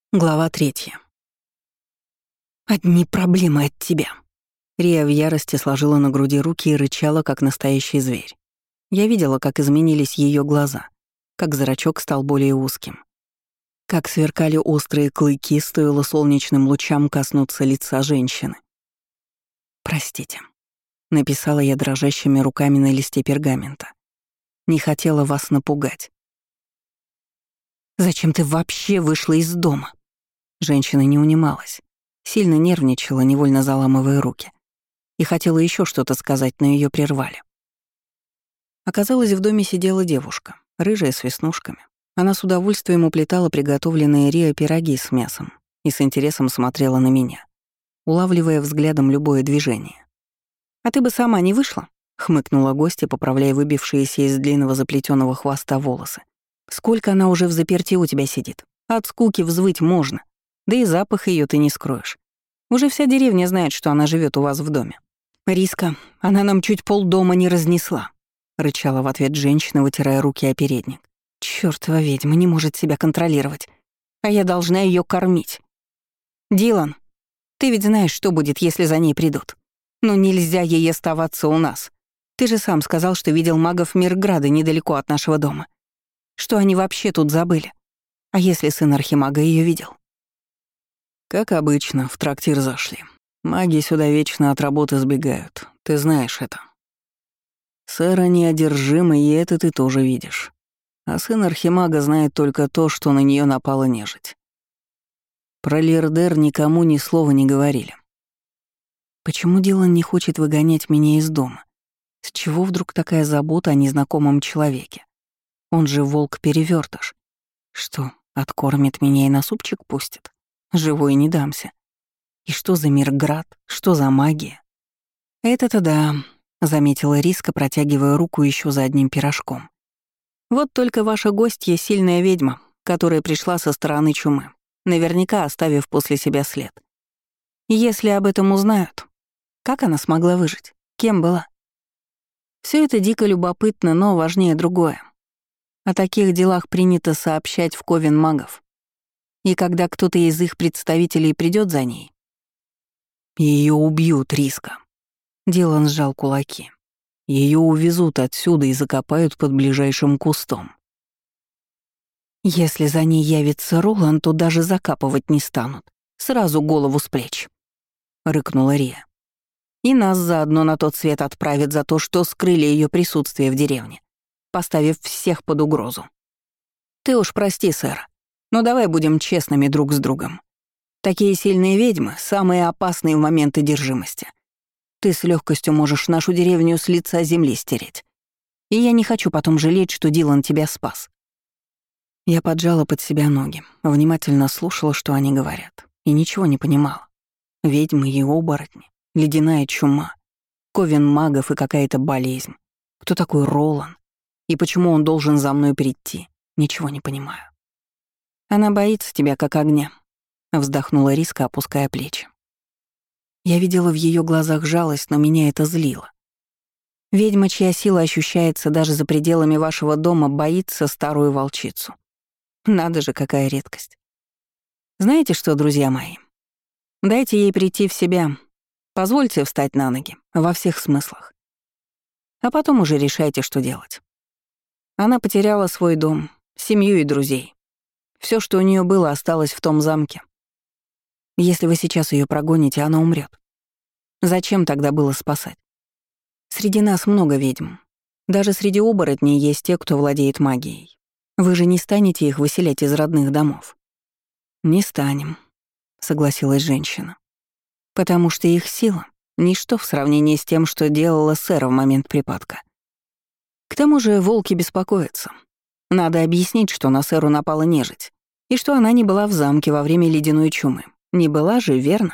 Глава 3. «Одни проблемы от тебя». Рия в ярости сложила на груди руки и рычала, как настоящий зверь. Я видела, как изменились ее глаза, как зрачок стал более узким, как сверкали острые клыки, стоило солнечным лучам коснуться лица женщины. «Простите», — написала я дрожащими руками на листе пергамента. «Не хотела вас напугать». «Зачем ты вообще вышла из дома?» Женщина не унималась. Сильно нервничала, невольно заламывая руки. И хотела еще что-то сказать, но ее прервали. Оказалось, в доме сидела девушка, рыжая с веснушками. Она с удовольствием уплетала приготовленные Рио пироги с мясом и с интересом смотрела на меня, улавливая взглядом любое движение. «А ты бы сама не вышла?» — хмыкнула гостья, поправляя выбившиеся из длинного заплетенного хвоста волосы. «Сколько она уже в заперти у тебя сидит? От скуки взвыть можно. Да и запах ее ты не скроешь. Уже вся деревня знает, что она живет у вас в доме». «Риска, она нам чуть полдома не разнесла», — рычала в ответ женщина, вытирая руки о передник. «Чёртова ведьма не может себя контролировать, а я должна ее кормить. Дилан, ты ведь знаешь, что будет, если за ней придут. Но нельзя ей оставаться у нас. Ты же сам сказал, что видел магов Мирграда недалеко от нашего дома. Что они вообще тут забыли? А если сын архимага ее видел?» Как обычно, в трактир зашли. Маги сюда вечно от работы сбегают, ты знаешь это. Сэра неодержима, и это ты тоже видишь. А сын архимага знает только то, что на нее напала нежить. Про Лирдер никому ни слова не говорили. Почему Дилан не хочет выгонять меня из дома? С чего вдруг такая забота о незнакомом человеке? Он же волк-перевертыш. Что, откормит меня и на супчик пустит? Живой не дамся. И что за Мирград? Что за магия? «Это-то да», — заметила Риска, протягивая руку еще за одним пирожком. «Вот только ваша гостья — сильная ведьма, которая пришла со стороны чумы, наверняка оставив после себя след. Если об этом узнают, как она смогла выжить? Кем была? Все это дико любопытно, но важнее другое. О таких делах принято сообщать в ковен магов. И когда кто-то из их представителей придет за ней, Ее убьют, Риска. Дилан сжал кулаки. Ее увезут отсюда и закопают под ближайшим кустом. Если за ней явится Ролан, то даже закапывать не станут. Сразу голову с плеч», — рыкнула Рия. «И нас заодно на тот свет отправят за то, что скрыли ее присутствие в деревне, поставив всех под угрозу. Ты уж прости, сэр, но давай будем честными друг с другом. Такие сильные ведьмы — самые опасные в момент одержимости. Ты с легкостью можешь нашу деревню с лица земли стереть. И я не хочу потом жалеть, что Дилан тебя спас». Я поджала под себя ноги, внимательно слушала, что они говорят, и ничего не понимала. Ведьмы и оборотни, ледяная чума, ковен магов и какая-то болезнь. Кто такой Ролан? И почему он должен за мной прийти? Ничего не понимаю. «Она боится тебя, как огня», — вздохнула Риска, опуская плечи. Я видела в ее глазах жалость, но меня это злило. Ведьма, чья сила ощущается даже за пределами вашего дома, боится старую волчицу. Надо же, какая редкость. Знаете что, друзья мои? Дайте ей прийти в себя. Позвольте встать на ноги, во всех смыслах. А потом уже решайте, что делать. Она потеряла свой дом, семью и друзей. Все, что у нее было, осталось в том замке. Если вы сейчас ее прогоните, она умрет. Зачем тогда было спасать? Среди нас много ведьм. Даже среди оборотней есть те, кто владеет магией. Вы же не станете их выселять из родных домов? «Не станем», — согласилась женщина. «Потому что их сила — ничто в сравнении с тем, что делала сэра в момент припадка. К тому же волки беспокоятся. Надо объяснить, что на сэру напала нежить, и что она не была в замке во время ледяной чумы. Не была же, верно?»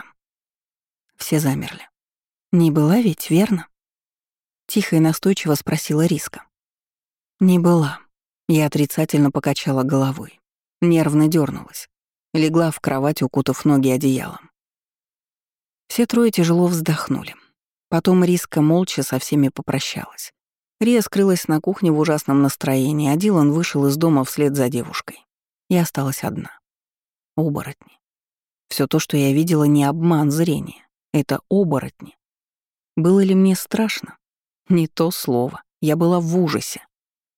Все замерли. «Не была ведь, верно?» Тихо и настойчиво спросила Риска. «Не была». Я отрицательно покачала головой. Нервно дернулась. Легла в кровать, укутав ноги одеялом. Все трое тяжело вздохнули. Потом Риска молча со всеми попрощалась. Рия скрылась на кухне в ужасном настроении, а Дилан вышел из дома вслед за девушкой. Я осталась одна. Оборотни. Все то, что я видела, не обман зрения. Это оборотни. Было ли мне страшно? Не то слово. Я была в ужасе.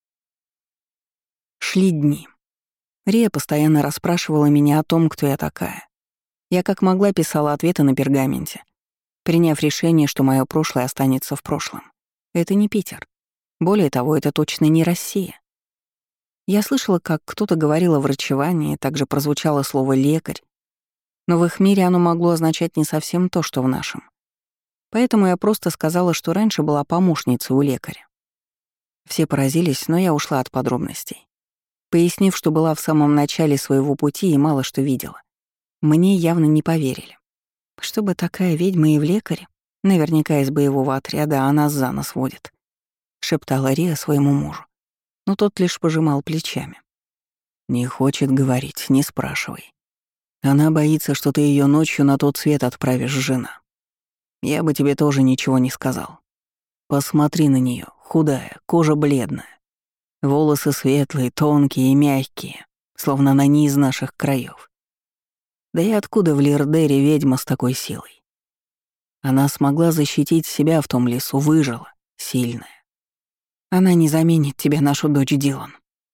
Шли дни. Рия постоянно расспрашивала меня о том, кто я такая. Я как могла писала ответы на пергаменте, приняв решение, что мое прошлое останется в прошлом. Это не Питер. Более того, это точно не Россия. Я слышала, как кто-то говорил о врачевании, также прозвучало слово «лекарь», но в их мире оно могло означать не совсем то, что в нашем. Поэтому я просто сказала, что раньше была помощницей у лекаря. Все поразились, но я ушла от подробностей, пояснив, что была в самом начале своего пути и мало что видела. Мне явно не поверили. Чтобы такая ведьма и в лекаре, наверняка из боевого отряда, а нас за нос водит, шептала Рия своему мужу. Но тот лишь пожимал плечами. Не хочет говорить, не спрашивай. Она боится, что ты ее ночью на тот свет отправишь, жена. Я бы тебе тоже ничего не сказал. Посмотри на нее, худая, кожа бледная. Волосы светлые, тонкие и мягкие, словно она не из наших краев. Да и откуда в Лирдере ведьма с такой силой? Она смогла защитить себя в том лесу, выжила, сильная. Она не заменит тебе нашу дочь, Дилан.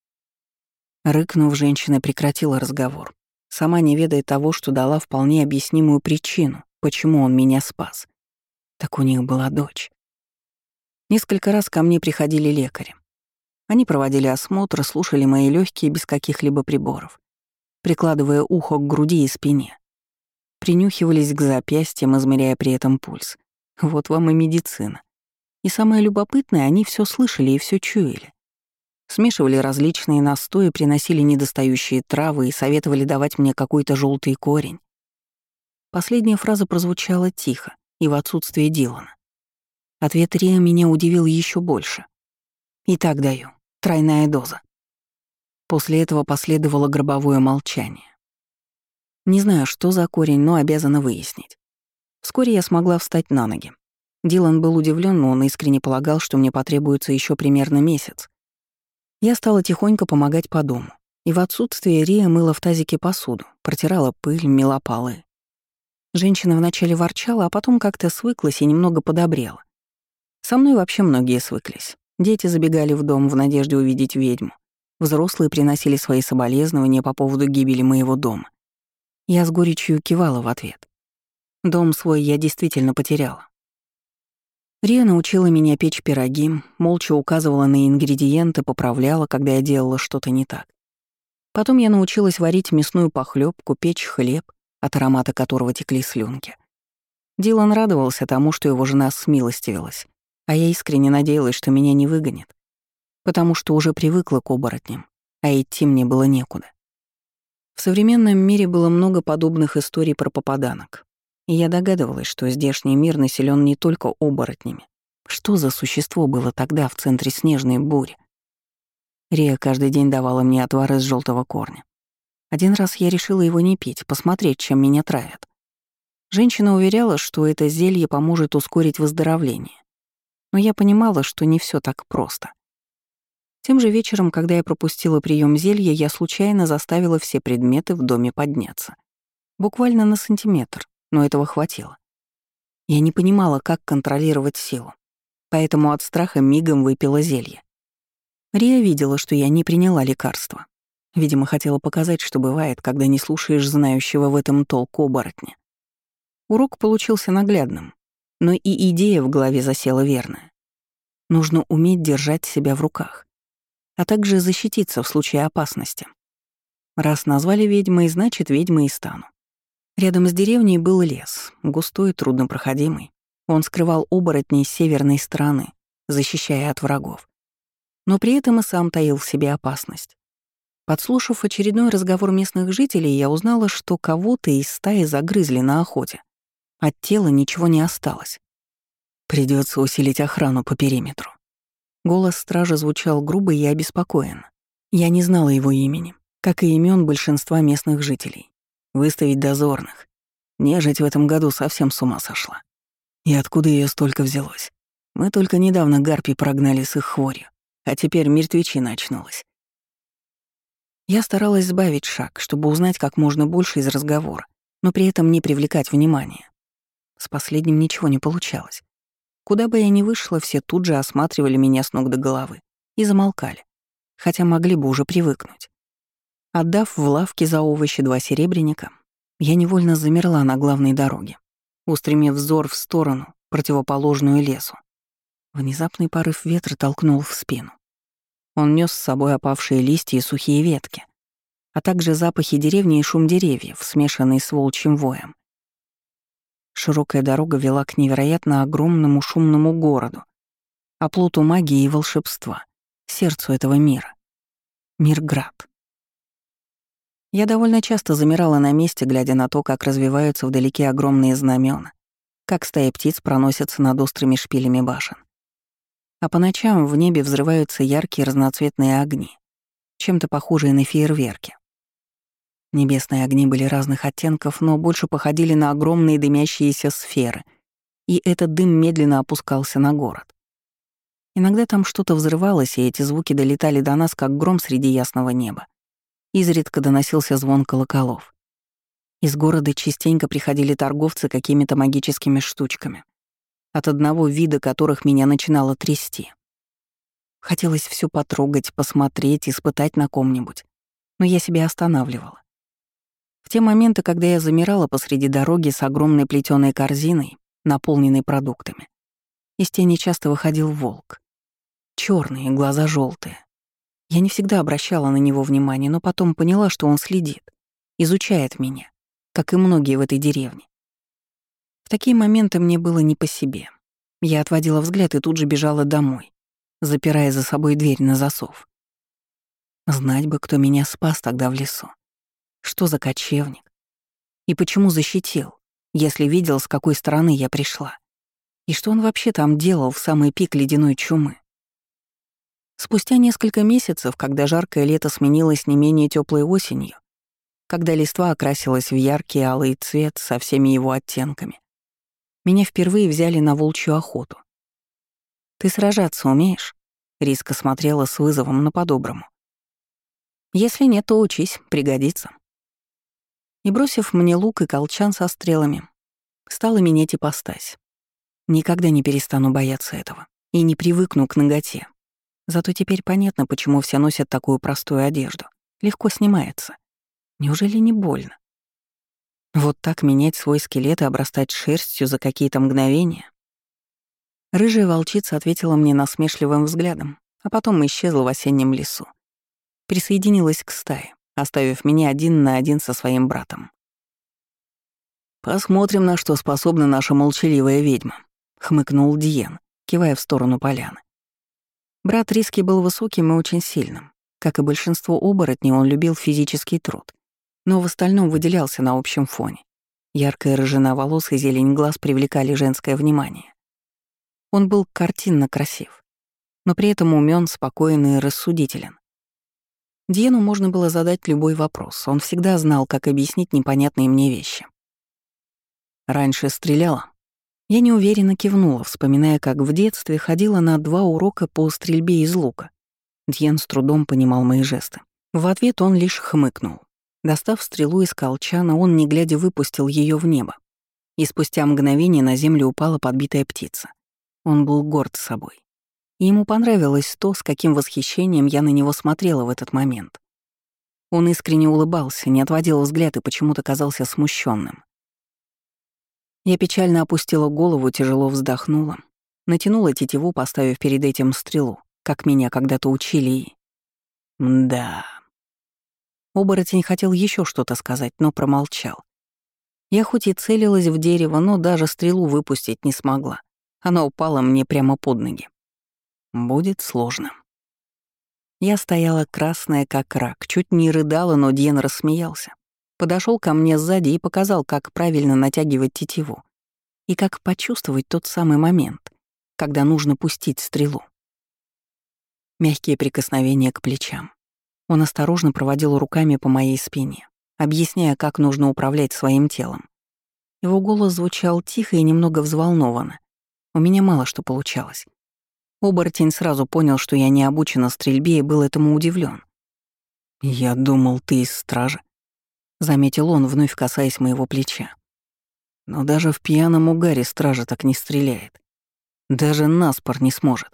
Рыкнув, женщина прекратила разговор, сама не ведая того, что дала вполне объяснимую причину, почему он меня спас. Так у них была дочь. Несколько раз ко мне приходили лекари. Они проводили осмотр, слушали мои легкие без каких-либо приборов, прикладывая ухо к груди и спине. Принюхивались к запястьям, измеряя при этом пульс. Вот вам и медицина. И самое любопытное, они все слышали и все чуяли. Смешивали различные настои, приносили недостающие травы и советовали давать мне какой-то желтый корень. Последняя фраза прозвучала тихо и в отсутствие Дилана. Ответ Риа меня удивил еще больше. «Итак даю. Тройная доза». После этого последовало гробовое молчание. Не знаю, что за корень, но обязана выяснить. Вскоре я смогла встать на ноги. Дилан был удивлен, но он искренне полагал, что мне потребуется еще примерно месяц. Я стала тихонько помогать по дому. И в отсутствие Рия мыла в тазике посуду, протирала пыль, мела полы. Женщина вначале ворчала, а потом как-то свыклась и немного подобрела. Со мной вообще многие свыклись. Дети забегали в дом в надежде увидеть ведьму. Взрослые приносили свои соболезнования по поводу гибели моего дома. Я с горечью кивала в ответ. Дом свой я действительно потеряла. Рия научила меня печь пироги, молча указывала на ингредиенты, поправляла, когда я делала что-то не так. Потом я научилась варить мясную похлебку, печь хлеб, от аромата которого текли слюнки. Дилан радовался тому, что его жена смилостивилась, а я искренне надеялась, что меня не выгонят, потому что уже привыкла к оборотням, а идти мне было некуда. В современном мире было много подобных историй про попаданок. И я догадывалась, что здешний мир населен не только оборотнями. Что за существо было тогда в центре снежной бури? Рия каждый день давала мне отвар из желтого корня. Один раз я решила его не пить, посмотреть, чем меня травят. Женщина уверяла, что это зелье поможет ускорить выздоровление. Но я понимала, что не все так просто. Тем же вечером, когда я пропустила прием зелья, я случайно заставила все предметы в доме подняться. Буквально на сантиметр, но этого хватило. Я не понимала, как контролировать силу, поэтому от страха мигом выпила зелье. Рия видела, что я не приняла лекарства. Видимо, хотела показать, что бывает, когда не слушаешь знающего в этом толк оборотня. Урок получился наглядным, но и идея в голове засела верная. Нужно уметь держать себя в руках, а также защититься в случае опасности. Раз назвали ведьмой, значит, ведьмой и стану. Рядом с деревней был лес, густой, труднопроходимый. Он скрывал оборотней с северной стороны, защищая от врагов. Но при этом и сам таил в себе опасность. Подслушав очередной разговор местных жителей, я узнала, что кого-то из стаи загрызли на охоте. От тела ничего не осталось. Придется усилить охрану по периметру. Голос стража звучал грубо и обеспокоенно. Я не знала его имени, как и имен большинства местных жителей. Выставить дозорных. Нежить в этом году совсем с ума сошла. И откуда ее столько взялось? Мы только недавно гарпий прогнали с их хворью, а теперь мертвечина очнулась. Я старалась сбавить шаг, чтобы узнать как можно больше из разговора, но при этом не привлекать внимания. С последним ничего не получалось. Куда бы я ни вышла, все тут же осматривали меня с ног до головы и замолкали, хотя могли бы уже привыкнуть. Отдав в лавке за овощи 2 серебряника, я невольно замерла на главной дороге, устремив взор в сторону, противоположную лесу. Внезапный порыв ветра толкнул в спину. Он нёс с собой опавшие листья и сухие ветки, а также запахи деревни и шум деревьев, смешанный с волчьим воем. Широкая дорога вела к невероятно огромному шумному городу, оплоту магии и волшебства, сердцу этого мира. Мирград. Я довольно часто замирала на месте, глядя на то, как развиваются вдалеке огромные знамена, как стаи птиц проносятся над острыми шпилями башен. А по ночам в небе взрываются яркие разноцветные огни, чем-то похожие на фейерверки. Небесные огни были разных оттенков, но больше походили на огромные дымящиеся сферы, и этот дым медленно опускался на город. Иногда там что-то взрывалось, и эти звуки долетали до нас, как гром среди ясного неба. Изредка доносился звон колоколов. Из города частенько приходили торговцы какими-то магическими штучками, от одного вида которых меня начинало трясти. Хотелось все потрогать, посмотреть, испытать на ком-нибудь, но я себя останавливала. В те моменты, когда я замирала посреди дороги с огромной плетёной корзиной, наполненной продуктами, из тени часто выходил волк. Чёрные, глаза жёлтые. Я не всегда обращала на него внимание, но потом поняла, что он следит, изучает меня, как и многие в этой деревне. В такие моменты мне было не по себе. Я отводила взгляд и тут же бежала домой, запирая за собой дверь на засов. Знать бы, кто меня спас тогда в лесу. Что за кочевник? И почему защитил, если видел, с какой стороны я пришла? И что он вообще там делал в самый пик ледяной чумы? Спустя несколько месяцев, когда жаркое лето сменилось не менее теплой осенью, когда листва окрасилась в яркий алый цвет со всеми его оттенками, меня впервые взяли на волчью охоту. «Ты сражаться умеешь?» — Риска смотрела с вызовом, но по-доброму. «Если нет, то учись, пригодится». И, бросив мне лук и колчан со стрелами, стала менять ипостась. Никогда не перестану бояться этого и не привыкну к наготе. Зато теперь понятно, почему все носят такую простую одежду. Легко снимается. Неужели не больно? Вот так менять свой скелет и обрастать шерстью за какие-то мгновения? Рыжая волчица ответила мне насмешливым взглядом, а потом исчезла в осеннем лесу. Присоединилась к стае, оставив меня один на один со своим братом. «Посмотрим, на что способна наша молчаливая ведьма», — хмыкнул Диен, кивая в сторону поляны. Брат Риски был высоким и очень сильным. Как и большинство оборотней, он любил физический труд, но в остальном выделялся на общем фоне. Яркая рыжина волос и зелень глаз привлекали женское внимание. Он был картинно красив, но при этом умён, спокоен и рассудителен. Диену можно было задать любой вопрос, он всегда знал, как объяснить непонятные мне вещи. «Раньше стреляла?» Я неуверенно кивнула, вспоминая, как в детстве ходила на 2 урока по стрельбе из лука. Дьен с трудом понимал мои жесты. В ответ он лишь хмыкнул. Достав стрелу из колчана, он, не глядя, выпустил ее в небо. И спустя мгновение на землю упала подбитая птица. Он был горд собой. И ему понравилось то, с каким восхищением я на него смотрела в этот момент. Он искренне улыбался, не отводил взгляд и почему-то казался смущенным. Я печально опустила голову, тяжело вздохнула, натянула тетиву, поставив перед этим стрелу, как меня когда-то учили, и... Да. Оборотень хотел еще что-то сказать, но промолчал. Я хоть и целилась в дерево, но даже стрелу выпустить не смогла. Она упала мне прямо под ноги. Будет сложно. Я стояла красная, как рак, чуть не рыдала, но Дьен рассмеялся. Подошел ко мне сзади и показал, как правильно натягивать тетиву и как почувствовать тот самый момент, когда нужно пустить стрелу. Мягкие прикосновения к плечам. Он осторожно проводил руками по моей спине, объясняя, как нужно управлять своим телом. Его голос звучал тихо и немного взволнованно. У меня мало что получалось. Оборотень сразу понял, что я не обучена стрельбе, и был этому удивлен. «Я думал, ты из стражи», — заметил он, вновь касаясь моего плеча. «Но даже в пьяном угаре стража так не стреляет. Даже наспор не сможет».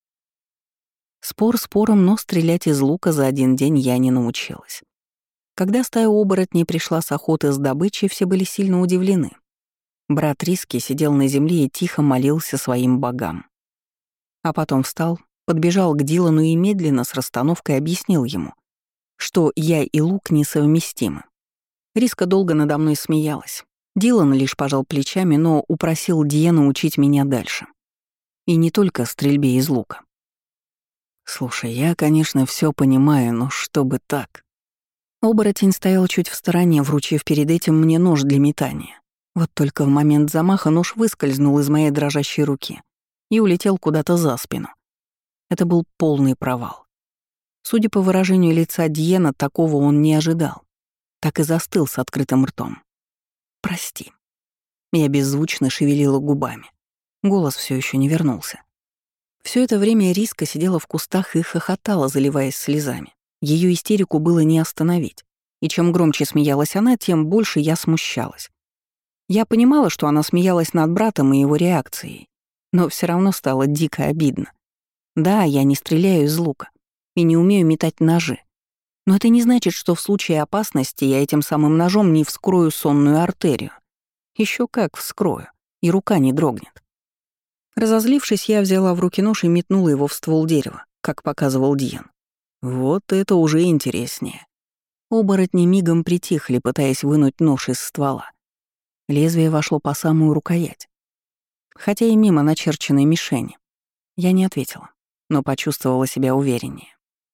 Спор спором, но стрелять из лука за один день я не научилась. Когда стая оборотней пришла с охоты с добычей, все были сильно удивлены. Брат Риски сидел на земле и тихо молился своим богам. А потом встал, подбежал к Дилану и медленно с расстановкой объяснил ему, что я и лук несовместимы. Риска долго надо мной смеялась. Дилан лишь пожал плечами, но упросил Диену учить меня дальше. И не только стрельбе из лука. «Слушай, я, конечно, все понимаю, но чтобы так...» Оборотень стоял чуть в стороне, вручив перед этим мне нож для метания. Вот только в момент замаха нож выскользнул из моей дрожащей руки и улетел куда-то за спину. Это был полный провал. Судя по выражению лица Диена, такого он не ожидал. Так и застыл с открытым ртом. «Прости». Я беззвучно шевелила губами. Голос все еще не вернулся. Все это время Риска сидела в кустах и хохотала, заливаясь слезами. Ее истерику было не остановить. И чем громче смеялась она, тем больше я смущалась. Я понимала, что она смеялась над братом и его реакцией, но все равно стало дико обидно. Да, я не стреляю из лука и не умею метать ножи. Но это не значит, что в случае опасности я этим самым ножом не вскрою сонную артерию. Еще как вскрою, и рука не дрогнет. Разозлившись, я взяла в руки нож и метнула его в ствол дерева, как показывал Диен. Вот это уже интереснее. Оборотни мигом притихли, пытаясь вынуть нож из ствола. Лезвие вошло по самую рукоять. Хотя и мимо начерченной мишени. Я не ответила, но почувствовала себя увереннее.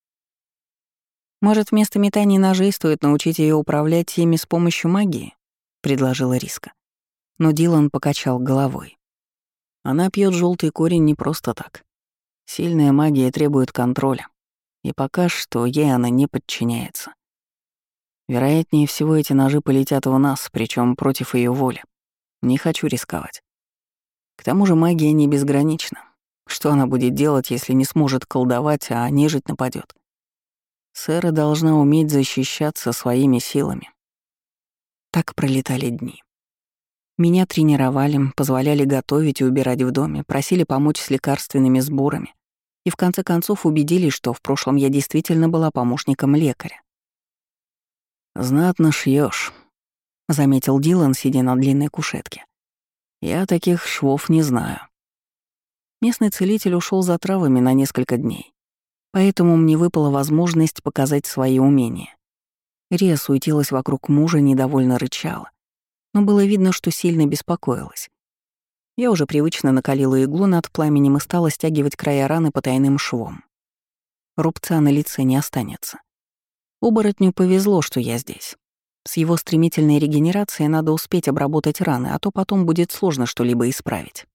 «Может, вместо метания ножей стоит научить ее управлять ими с помощью магии?» — предложила Риска. Но Дилан покачал головой. «Она пьет желтый корень не просто так. Сильная магия требует контроля, и пока что ей она не подчиняется. Вероятнее всего, эти ножи полетят в нас, причем против ее воли. Не хочу рисковать. К тому же магия не безгранична. Что она будет делать, если не сможет колдовать, а нежить нападет? Сэра должна уметь защищаться своими силами». Так пролетали дни. Меня тренировали, позволяли готовить и убирать в доме, просили помочь с лекарственными сборами и в конце концов убедились, что в прошлом я действительно была помощником лекаря. «Знатно шьёшь», — заметил Дилан, сидя на длинной кушетке. «Я таких швов не знаю». Местный целитель ушел за травами на несколько дней, поэтому мне выпала возможность показать свои умения. Рия суетилась вокруг мужа, недовольно рычала, но было видно, что сильно беспокоилась. Я уже привычно накалила иглу над пламенем и стала стягивать края раны потайным швом. Рубца на лице не останется. Оборотню повезло, что я здесь. С его стремительной регенерацией надо успеть обработать раны, а то потом будет сложно что-либо исправить.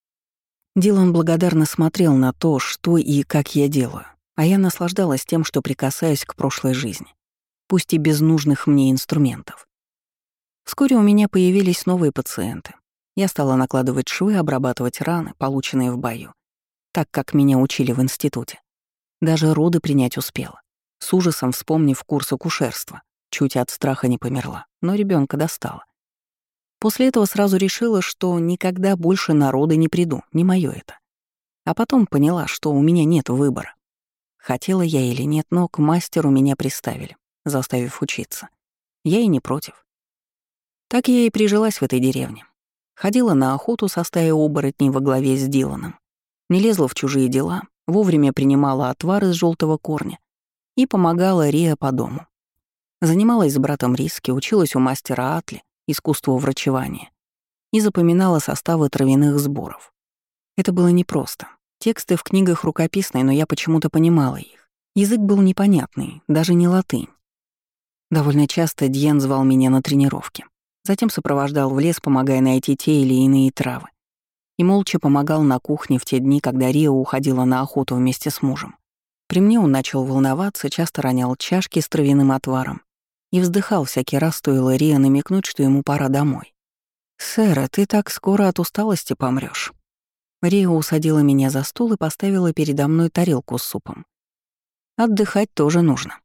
Дилан благодарно смотрел на то, что и как я делаю, а я наслаждалась тем, что прикасаюсь к прошлой жизни, пусть и без нужных мне инструментов. Вскоре у меня появились новые пациенты. Я стала накладывать швы, обрабатывать раны, полученные в бою, так как меня учили в институте. Даже роды принять успела. С ужасом вспомнив курс акушерства. Чуть от страха не померла, но ребенка достала. После этого сразу решила, что никогда больше на роды не приду, не моё это. А потом поняла, что у меня нет выбора. Хотела я или нет, но к мастеру меня приставили, заставив учиться. Я и не против. Так я и прижилась в этой деревне. Ходила на охоту со стаей оборотней во главе с Диланом. Не лезла в чужие дела, вовремя принимала отвар из желтого корня и помогала Риа по дому. Занималась с братом Риски, училась у мастера Атли искусству врачевания и запоминала составы травяных сборов. Это было непросто. Тексты в книгах рукописные, но я почему-то понимала их. Язык был непонятный, даже не латынь. Довольно часто Дьен звал меня на тренировки. Затем сопровождал в лес, помогая найти те или иные травы. И молча помогал на кухне в те дни, когда Риа уходила на охоту вместе с мужем. При мне он начал волноваться, часто ронял чашки с травяным отваром и вздыхал всякий раз, стоило Риа намекнуть, что ему пора домой. «Сэра, ты так скоро от усталости помрёшь». Риа усадила меня за стол и поставила передо мной тарелку с супом. «Отдыхать тоже нужно».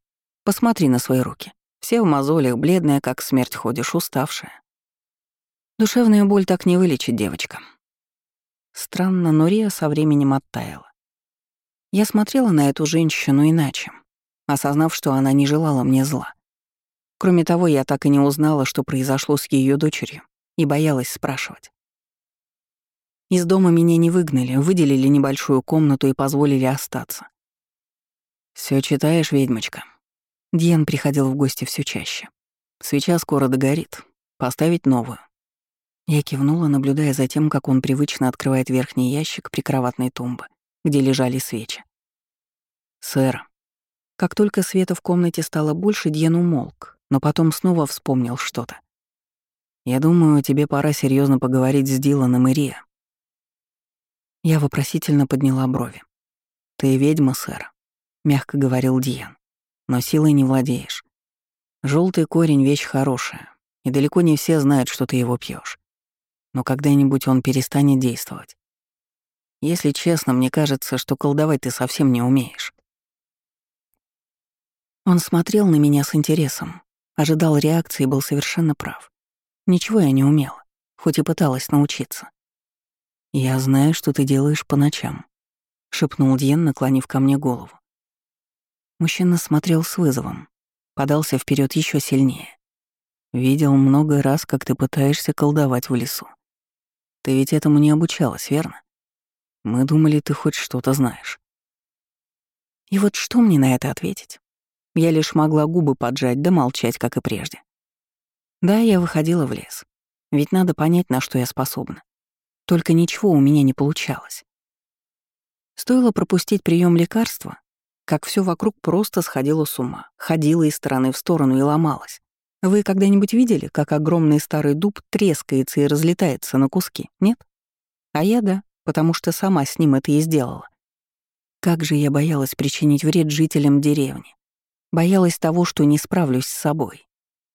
Посмотри на свои руки. Все в мозолях, бледная, как смерть ходишь, уставшая. Душевную боль так не вылечит, девочка. Странно, но Рия со временем оттаяла. Я смотрела на эту женщину иначе, осознав, что она не желала мне зла. Кроме того, я так и не узнала, что произошло с ее дочерью, и боялась спрашивать. Из дома меня не выгнали, выделили небольшую комнату и позволили остаться. Все читаешь, ведьмочка?» Дьен приходил в гости все чаще. «Свеча скоро догорит. Поставить новую». Я кивнула, наблюдая за тем, как он привычно открывает верхний ящик прикроватной тумбы, где лежали свечи. «Сэр». Как только света в комнате стало больше, Дьен умолк, но потом снова вспомнил что-то. «Я думаю, тебе пора серьезно поговорить с Диланом и Риа». Я вопросительно подняла брови. «Ты ведьма, сэр», — мягко говорил Дьен, — «но силой не владеешь. Желтый корень — вещь хорошая, и далеко не все знают, что ты его пьешь. Но когда-нибудь он перестанет действовать. Если честно, мне кажется, что колдовать ты совсем не умеешь». Он смотрел на меня с интересом, ожидал реакции и был совершенно прав. Ничего я не умела, хоть и пыталась научиться. «Я знаю, что ты делаешь по ночам», — шепнул Дьен, наклонив ко мне голову. Мужчина смотрел с вызовом, подался вперед еще сильнее. «Видел много раз, как ты пытаешься колдовать в лесу. Ты ведь этому не обучалась, верно? Мы думали, ты хоть что-то знаешь». И вот что мне на это ответить? Я лишь могла губы поджать да молчать, как и прежде. Да, я выходила в лес. Ведь надо понять, на что я способна. Только ничего у меня не получалось. Стоило пропустить прием лекарства, как все вокруг просто сходило с ума, ходило из стороны в сторону и ломалось. Вы когда-нибудь видели, как огромный старый дуб трескается и разлетается на куски, нет? А я да, потому что сама с ним это и сделала. Как же я боялась причинить вред жителям деревни. Боялась того, что не справлюсь с собой.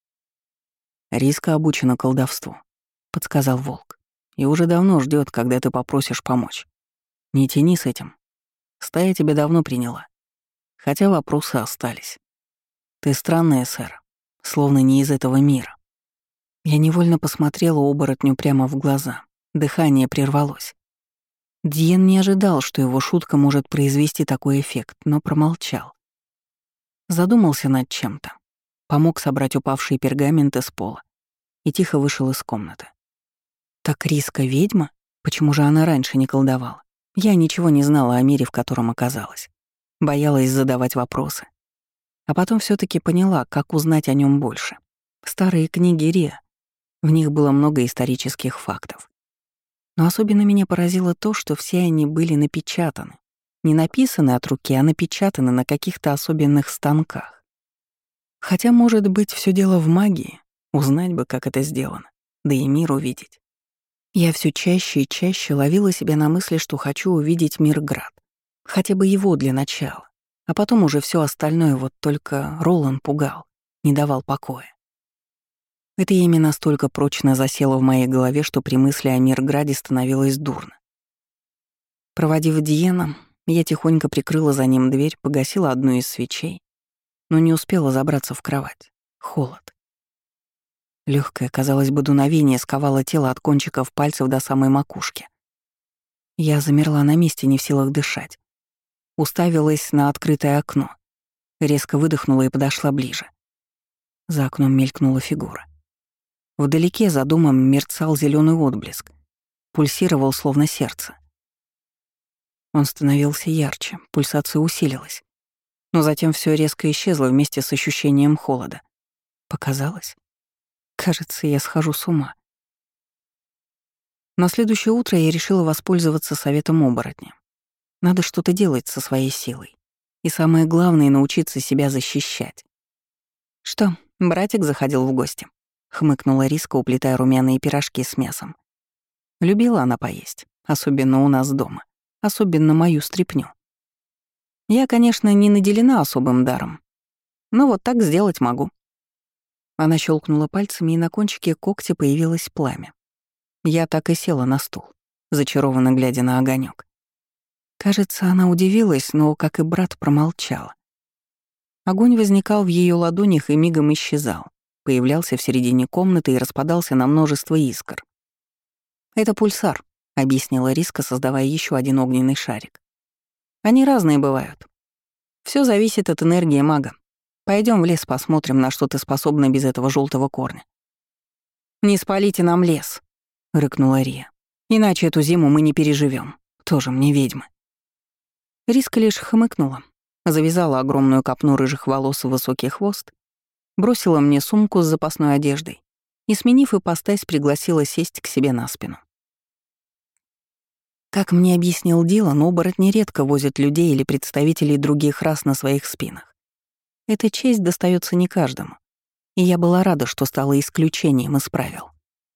«Риска обучена колдовству», — подсказал волк. «И уже давно ждет, когда ты попросишь помочь. Не тяни с этим. Стая тебя давно приняла. Хотя вопросы остались. Ты странная, сэр, словно не из этого мира». Я невольно посмотрела оборотню прямо в глаза. Дыхание прервалось. Дьен не ожидал, что его шутка может произвести такой эффект, но промолчал. Задумался над чем-то. Помог собрать упавшие пергаменты с пола и тихо вышел из комнаты. Так Риска ведьма? Почему же она раньше не колдовала? Я ничего не знала о мире, в котором оказалась. Боялась задавать вопросы. А потом все таки поняла, как узнать о нем больше. Старые книги Риа. В них было много исторических фактов. Но особенно меня поразило то, что все они были напечатаны. Не написаны от руки, а напечатаны на каких-то особенных станках. Хотя, может быть, все дело в магии. Узнать бы, как это сделано. Да и мир увидеть. Я все чаще и чаще ловила себя на мысли, что хочу увидеть Мирград. Хотя бы его для начала. А потом уже все остальное, вот только Ролан пугал, не давал покоя. Это имя настолько прочно засело в моей голове, что при мысли о Мирграде становилось дурно. Проводив Диена, я тихонько прикрыла за ним дверь, погасила одну из свечей, но не успела забраться в кровать. Холод. Легкое, казалось бы, дуновение сковало тело от кончиков пальцев до самой макушки. Я замерла на месте, не в силах дышать. Уставилась на открытое окно. Резко выдохнула и подошла ближе. За окном мелькнула фигура. Вдалеке за домом мерцал зеленый отблеск. Пульсировал, словно сердце. Он становился ярче, пульсация усилилась. Но затем все резко исчезло вместе с ощущением холода. Показалось? Кажется, я схожу с ума. На следующее утро я решила воспользоваться советом оборотня. Надо что-то делать со своей силой. И самое главное — научиться себя защищать. «Что, братик заходил в гости?» — хмыкнула Риска, уплетая румяные пирожки с мясом. Любила она поесть, особенно у нас дома, особенно мою стряпню. Я, конечно, не наделена особым даром, но вот так сделать могу. Она щелкнула пальцами, и на кончике когтя появилось пламя. Я так и села на стул, зачарованно глядя на огонек. Кажется, она удивилась, но, как и брат, промолчала. Огонь возникал в ее ладонях и мигом исчезал, появлялся в середине комнаты и распадался на множество искр. «Это пульсар», — объяснила Риска, создавая еще один огненный шарик. «Они разные бывают. Все зависит от энергии мага. Пойдем в лес посмотрим, на что ты способна без этого желтого корня». «Не спалите нам лес», — рыкнула Рия. «Иначе эту зиму мы не переживем. Тоже мне ведьмы». Риска лишь хмыкнула, завязала огромную копну рыжих волос в высокий хвост, бросила мне сумку с запасной одеждой и, сменив ипостась, пригласила сесть к себе на спину. Как мне объяснил Дилан, оборотни редко возят людей или представителей других рас на своих спинах. Эта честь достается не каждому, и я была рада, что стала исключением из правил.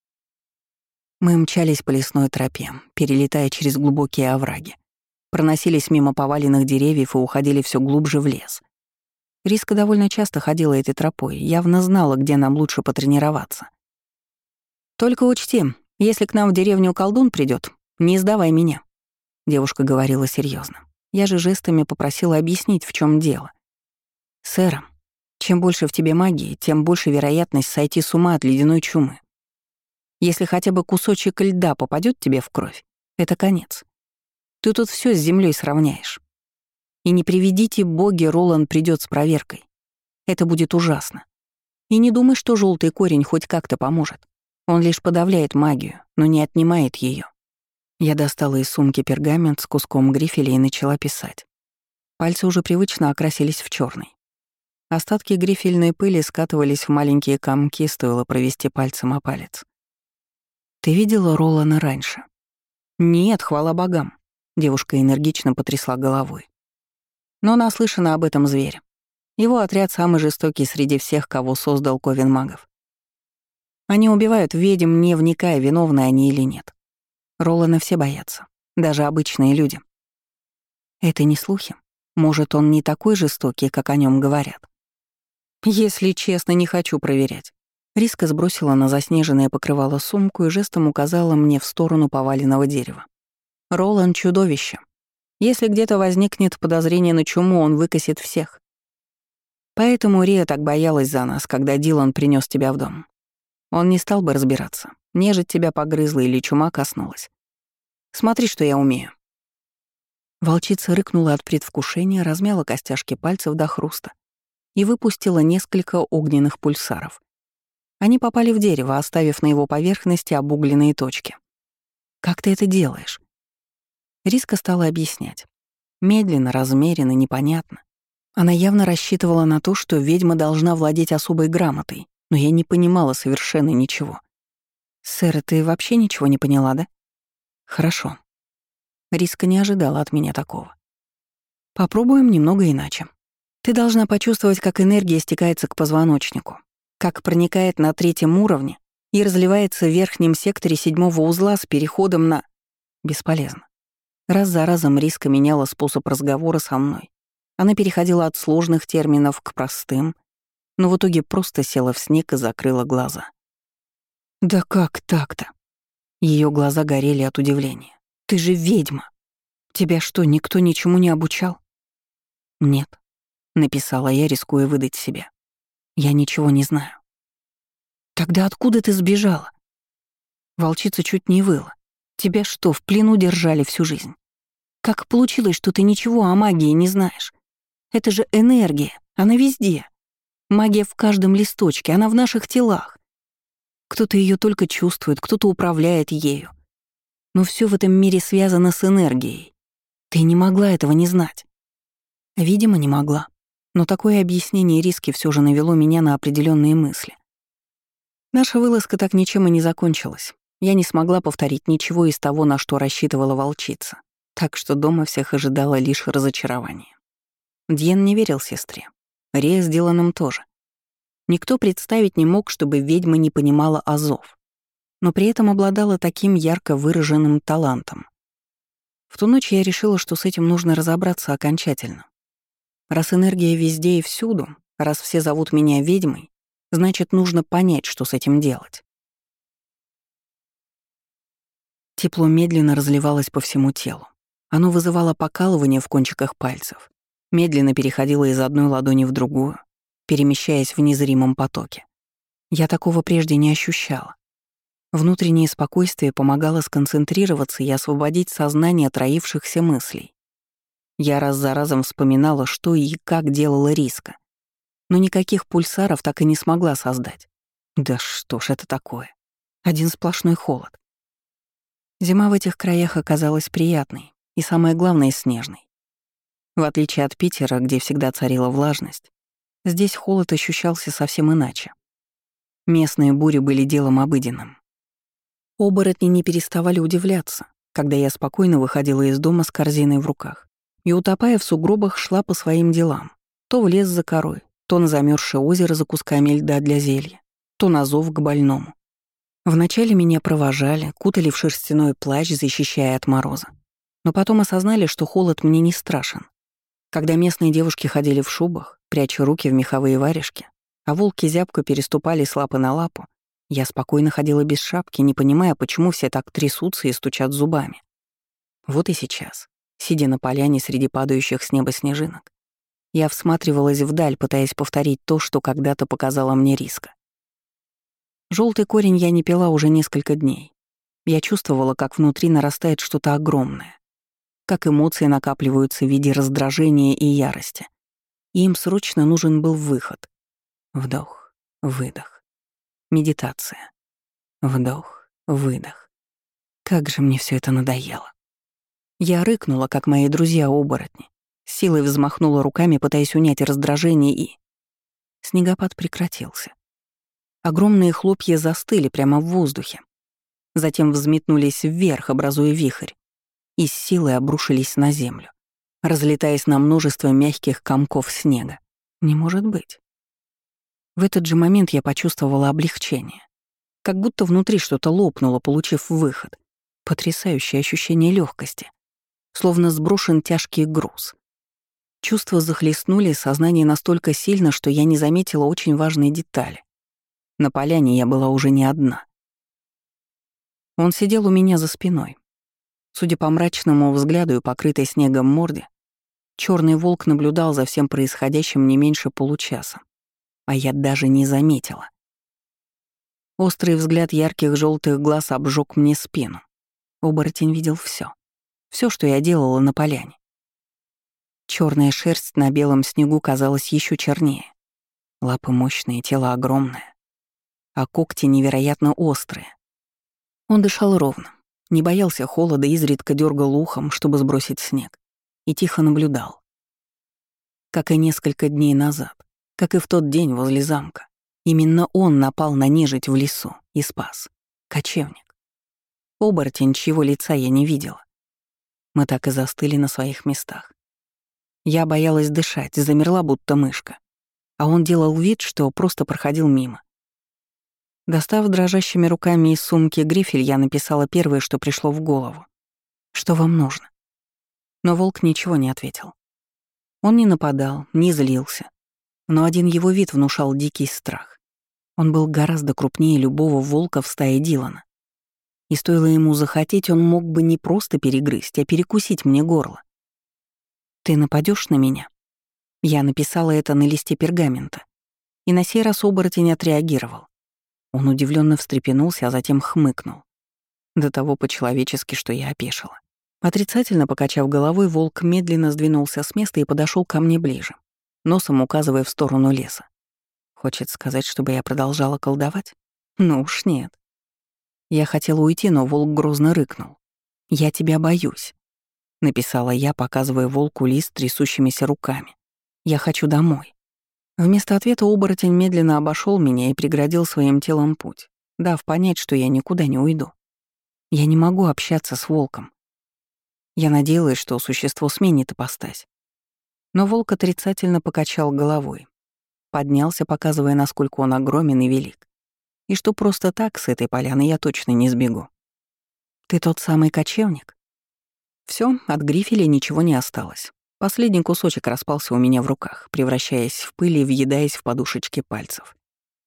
Мы мчались по лесной тропе, перелетая через глубокие овраги, проносились мимо поваленных деревьев и уходили все глубже в лес. Риска довольно часто ходила этой тропой, явно знала, где нам лучше потренироваться. «Только учти, если к нам в деревню колдун придет, не сдавай меня», — девушка говорила серьезно. Я же жестами попросила объяснить, в чем дело. «Сэра, чем больше в тебе магии, тем больше вероятность сойти с ума от ледяной чумы. Если хотя бы кусочек льда попадет тебе в кровь, это конец. Ты тут все с землей сравняешь. И не приведите боги, Ролан придет с проверкой. Это будет ужасно. И не думай, что желтый корень хоть как-то поможет. Он лишь подавляет магию, но не отнимает ее. Я достала из сумки пергамент с куском грифеля и начала писать. Пальцы уже привычно окрасились в черный. Остатки грифельной пыли скатывались в маленькие комки, стоило провести пальцем о палец. «Ты видела Ролана раньше?» «Нет, хвала богам», — девушка энергично потрясла головой. «Но наслышана об этом звере. Его отряд самый жестокий среди всех, кого создал Ковен магов. Они убивают ведьм, не вникая, виновны они или нет. Ролана все боятся, даже обычные люди. Это не слухи. Может, он не такой жестокий, как о нем говорят? Если честно, не хочу проверять». Риска сбросила на заснеженное покрывало сумку и жестом указала мне в сторону поваленного дерева. «Ролан — чудовище. Если где-то возникнет подозрение на чуму, он выкосит всех. Поэтому Рия так боялась за нас, когда Дилан принес тебя в дом. Он не стал бы разбираться, нежить тебя погрызла или чума коснулась. Смотри, что я умею». Волчица рыкнула от предвкушения, размяла костяшки пальцев до хруста и выпустила несколько огненных пульсаров. Они попали в дерево, оставив на его поверхности обугленные точки. «Как ты это делаешь?» Риска стала объяснять. Медленно, размеренно, непонятно. Она явно рассчитывала на то, что ведьма должна владеть особой грамотой, но я не понимала совершенно ничего. «Сэр, ты вообще ничего не поняла, да?» «Хорошо». Риска не ожидала от меня такого. «Попробуем немного иначе. Ты должна почувствовать, как энергия стекается к позвоночнику, как проникает на 3-м уровне и разливается в верхнем секторе 7-го узла с переходом на...» Бесполезно. Раз за разом Риска меняла способ разговора со мной. Она переходила от сложных терминов к простым, но в итоге просто села в снег и закрыла глаза. «Да как так-то?» Ее глаза горели от удивления. «Ты же ведьма! Тебя что, никто ничему не обучал?» «Нет», — написала я, рискуя выдать себя. «Я ничего не знаю». «Тогда откуда ты сбежала?» Волчица чуть не выла. «Тебя что, в плену держали всю жизнь? Как получилось, что ты ничего о магии не знаешь? Это же энергия, она везде. Магия в каждом листочке, она в наших телах. Кто-то ее только чувствует, кто-то управляет ею. Но все в этом мире связано с энергией. Ты не могла этого не знать». Видимо, не могла. Но такое объяснение Риски все же навело меня на определенные мысли. Наша вылазка так ничем и не закончилась. Я не смогла повторить ничего из того, на что рассчитывала волчица, так что дома всех ожидало лишь разочарование. Дьен не верил сестре. Рия с Диланом тоже. Никто представить не мог, чтобы ведьма не понимала азов, но при этом обладала таким ярко выраженным талантом. В ту ночь я решила, что с этим нужно разобраться окончательно. Раз энергия везде и всюду, раз все зовут меня ведьмой, значит, нужно понять, что с этим делать. Тепло медленно разливалось по всему телу. Оно вызывало покалывание в кончиках пальцев, медленно переходила из одной ладони в другую, перемещаясь в незримом потоке. Я такого прежде не ощущала. Внутреннее спокойствие помогало сконцентрироваться и освободить сознание от троившихся мыслей. Я раз за разом вспоминала, что и как делала Риска, но никаких пульсаров так и не смогла создать. Да что ж это такое? Один сплошной холод. Зима в этих краях оказалась приятной и, самое главное, снежной. В отличие от Питера, где всегда царила влажность, здесь холод ощущался совсем иначе. Местные бури были делом обыденным. Оборотни не переставали удивляться, когда я спокойно выходила из дома с корзиной в руках и, утопая в сугробах, шла по своим делам. То в лес за корой, то на замерзшее озеро за кусками льда для зелья, то на зов к больному. Вначале меня провожали, кутали в шерстяной плащ, защищая от мороза. Но потом осознали, что холод мне не страшен. Когда местные девушки ходили в шубах, пряча руки в меховые варежки, а волки зябко переступали с лапы на лапу, я спокойно ходила без шапки, не понимая, почему все так трясутся и стучат зубами. Вот и сейчас, сидя на поляне среди падающих с неба снежинок, я всматривалась вдаль, пытаясь повторить то, что когда-то показала мне Риска. Желтый корень я не пила уже несколько дней. Я чувствовала, как внутри нарастает что-то огромное, как эмоции накапливаются в виде раздражения и ярости. И им срочно нужен был выход. Вдох, выдох. Медитация. Вдох, выдох. Как же мне все это надоело. Я рыкнула, как мои друзья-оборотни. С силой взмахнула руками, пытаясь унять раздражение, и... Снегопад прекратился. Огромные хлопья застыли прямо в воздухе. Затем взметнулись вверх, образуя вихрь, и с силой обрушились на землю, разлетаясь на множество мягких комков снега. Не может быть. В этот же момент я почувствовала облегчение. Как будто внутри что-то лопнуло, получив выход. Потрясающее ощущение легкости. Словно сброшен тяжкий груз. Чувства захлестнули сознание настолько сильно, что я не заметила очень важной детали. На поляне я была уже не одна. Он сидел у меня за спиной. Судя по мрачному взгляду и покрытой снегом морде, черный волк наблюдал за всем происходящим не меньше получаса, а я даже не заметила. Острый взгляд ярких желтых глаз обжег мне спину. Оборотень видел все, что я делала на поляне. Черная шерсть на белом снегу казалась еще чернее. Лапы мощные, тело огромное, а когти невероятно острые. Он дышал ровно, не боялся холода, изредка дергал ухом, чтобы сбросить снег, и тихо наблюдал. Как и несколько дней назад, как и в тот день возле замка, именно он напал на нежить в лесу и спас. Кочевник. Оборотень, чьего лица я не видела. Мы так и застыли на своих местах. Я боялась дышать, замерла будто мышка, а он делал вид, что просто проходил мимо. Достав дрожащими руками из сумки грифель, я написала первое, что пришло в голову. «Что вам нужно?» Но волк ничего не ответил. Он не нападал, не злился. Но один его вид внушал дикий страх. Он был гораздо крупнее любого волка в стае Дилана. И стоило ему захотеть, он мог бы не просто перегрызть, а перекусить мне горло. «Ты нападешь на меня?» Я написала это на листе пергамента. И на сей раз оборотень отреагировал. Он удивленно встрепенулся, а затем хмыкнул. До того по-человечески, что я опешила. Отрицательно покачав головой, волк медленно сдвинулся с места и подошел ко мне ближе, носом указывая в сторону леса. Хочет сказать, чтобы я продолжала колдовать? Ну уж нет. Я хотела уйти, но волк грозно рыкнул. «Я тебя боюсь», — написала я, показывая волку лист трясущимися руками. «Я хочу домой». Вместо ответа оборотень медленно обошел меня и преградил своим телом путь, дав понять, что я никуда не уйду. Я не могу общаться с волком. Я надеялась, что существо сменит ипостась. Но волк отрицательно покачал головой, поднялся, показывая, насколько он огромен и велик, и что просто так с этой поляны я точно не сбегу. «Ты тот самый кочевник?» Все, от грифеля ничего не осталось. Последний кусочек распался у меня в руках, превращаясь в пыль и въедаясь в подушечки пальцев.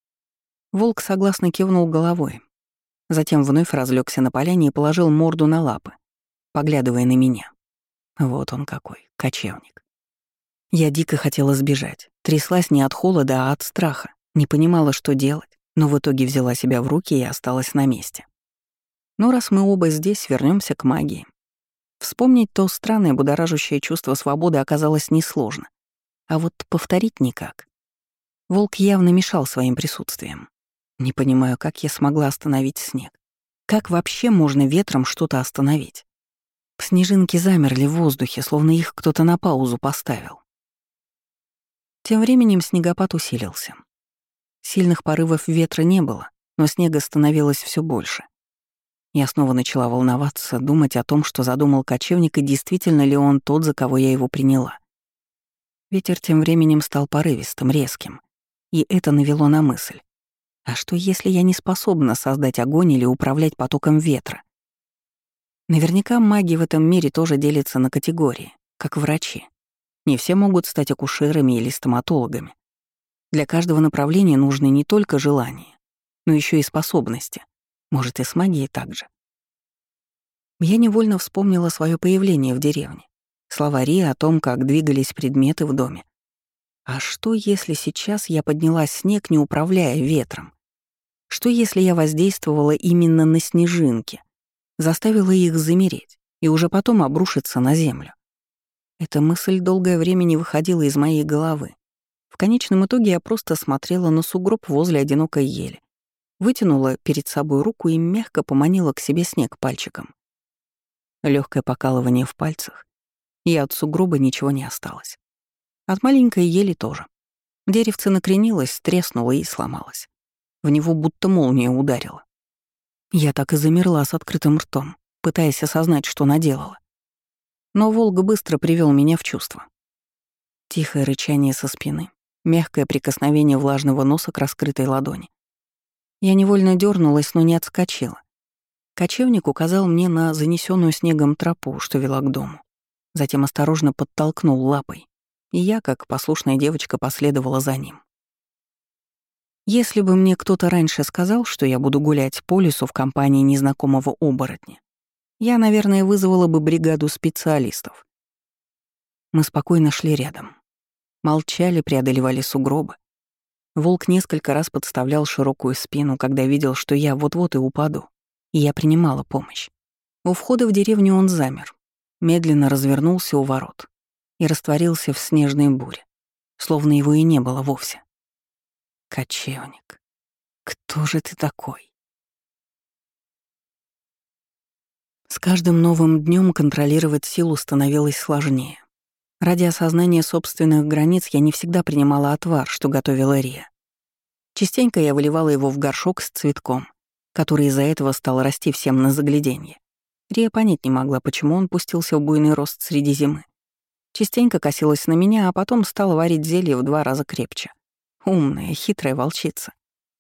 Волк согласно кивнул головой. Затем вновь разлегся на поляне и положил морду на лапы, поглядывая на меня. Вот он какой, кочевник. Я дико хотела сбежать, тряслась не от холода, а от страха, не понимала, что делать, но в итоге взяла себя в руки и осталась на месте. Но раз мы оба здесь, вернемся к магии. Вспомнить то странное будоражащее чувство свободы оказалось несложно, а вот повторить никак. Волк явно мешал своим присутствием. Не понимаю, как я смогла остановить снег. Как вообще можно ветром что-то остановить? Снежинки замерли в воздухе, словно их кто-то на паузу поставил. Тем временем снегопад усилился. Сильных порывов ветра не было, но снега становилось все больше. Я снова начала волноваться, думать о том, что задумал кочевник, и действительно ли он тот, за кого я его приняла. Ветер тем временем стал порывистым, резким, и это навело на мысль. А что, если я не способна создать огонь или управлять потоком ветра? Наверняка маги в этом мире тоже делятся на категории, как врачи. Не все могут стать акушерами или стоматологами. Для каждого направления нужны не только желания, но еще и способности. Может, и с магией так же. Я невольно вспомнила свое появление в деревне. Слова Ри о том, как двигались предметы в доме. А что, если сейчас я подняла снег, не управляя ветром? Что, если я воздействовала именно на снежинки, заставила их замереть и уже потом обрушиться на землю? Эта мысль долгое время не выходила из моей головы. В конечном итоге я просто смотрела на сугроб возле одинокой ели, вытянула перед собой руку и мягко поманила к себе снег пальчиком. Легкое покалывание в пальцах, и от сугроба ничего не осталось. От маленькой ели тоже. Деревце накренилось, треснуло и сломалось. В него будто молния ударила. Я так и замерла с открытым ртом, пытаясь осознать, что наделала. Но волк быстро привел меня в чувство. Тихое рычание со спины, мягкое прикосновение влажного носа к раскрытой ладони. Я невольно дернулась, но не отскочила. Кочевник указал мне на занесенную снегом тропу, что вела к дому. Затем осторожно подтолкнул лапой, и я, как послушная девочка, последовала за ним. Если бы мне кто-то раньше сказал, что я буду гулять по лесу в компании незнакомого оборотня, я, наверное, вызвала бы бригаду специалистов. Мы спокойно шли рядом. Молчали, преодолевали сугробы. Волк несколько раз подставлял широкую спину, когда видел, что я вот-вот и упаду, и я принимала помощь. У входа в деревню он замер, медленно развернулся у ворот и растворился в снежной буре, словно его и не было вовсе. Кочевник, кто же ты такой? С каждым новым днем контролировать силу становилось сложнее. Ради осознания собственных границ я не всегда принимала отвар, что готовила Рия. Частенько я выливала его в горшок с цветком, который из-за этого стал расти всем на загляденье. Рия понять не могла, почему он пустился в буйный рост среди зимы. Частенько косилась на меня, а потом стала варить зелье в 2 раза крепче. Умная, хитрая волчица.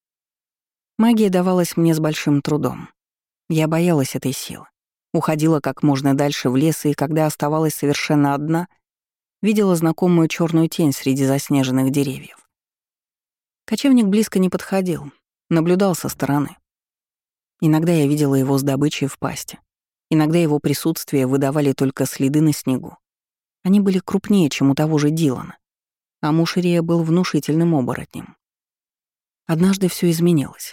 Магия давалась мне с большим трудом. Я боялась этой силы. Уходила как можно дальше в лес, и когда оставалась совершенно одна, видела знакомую черную тень среди заснеженных деревьев. Кочевник близко не подходил, наблюдал со стороны. Иногда я видела его с добычей в пасти. Иногда его присутствие выдавали только следы на снегу. Они были крупнее, чем у того же Дилана. А муж Рия был внушительным оборотнем. Однажды все изменилось.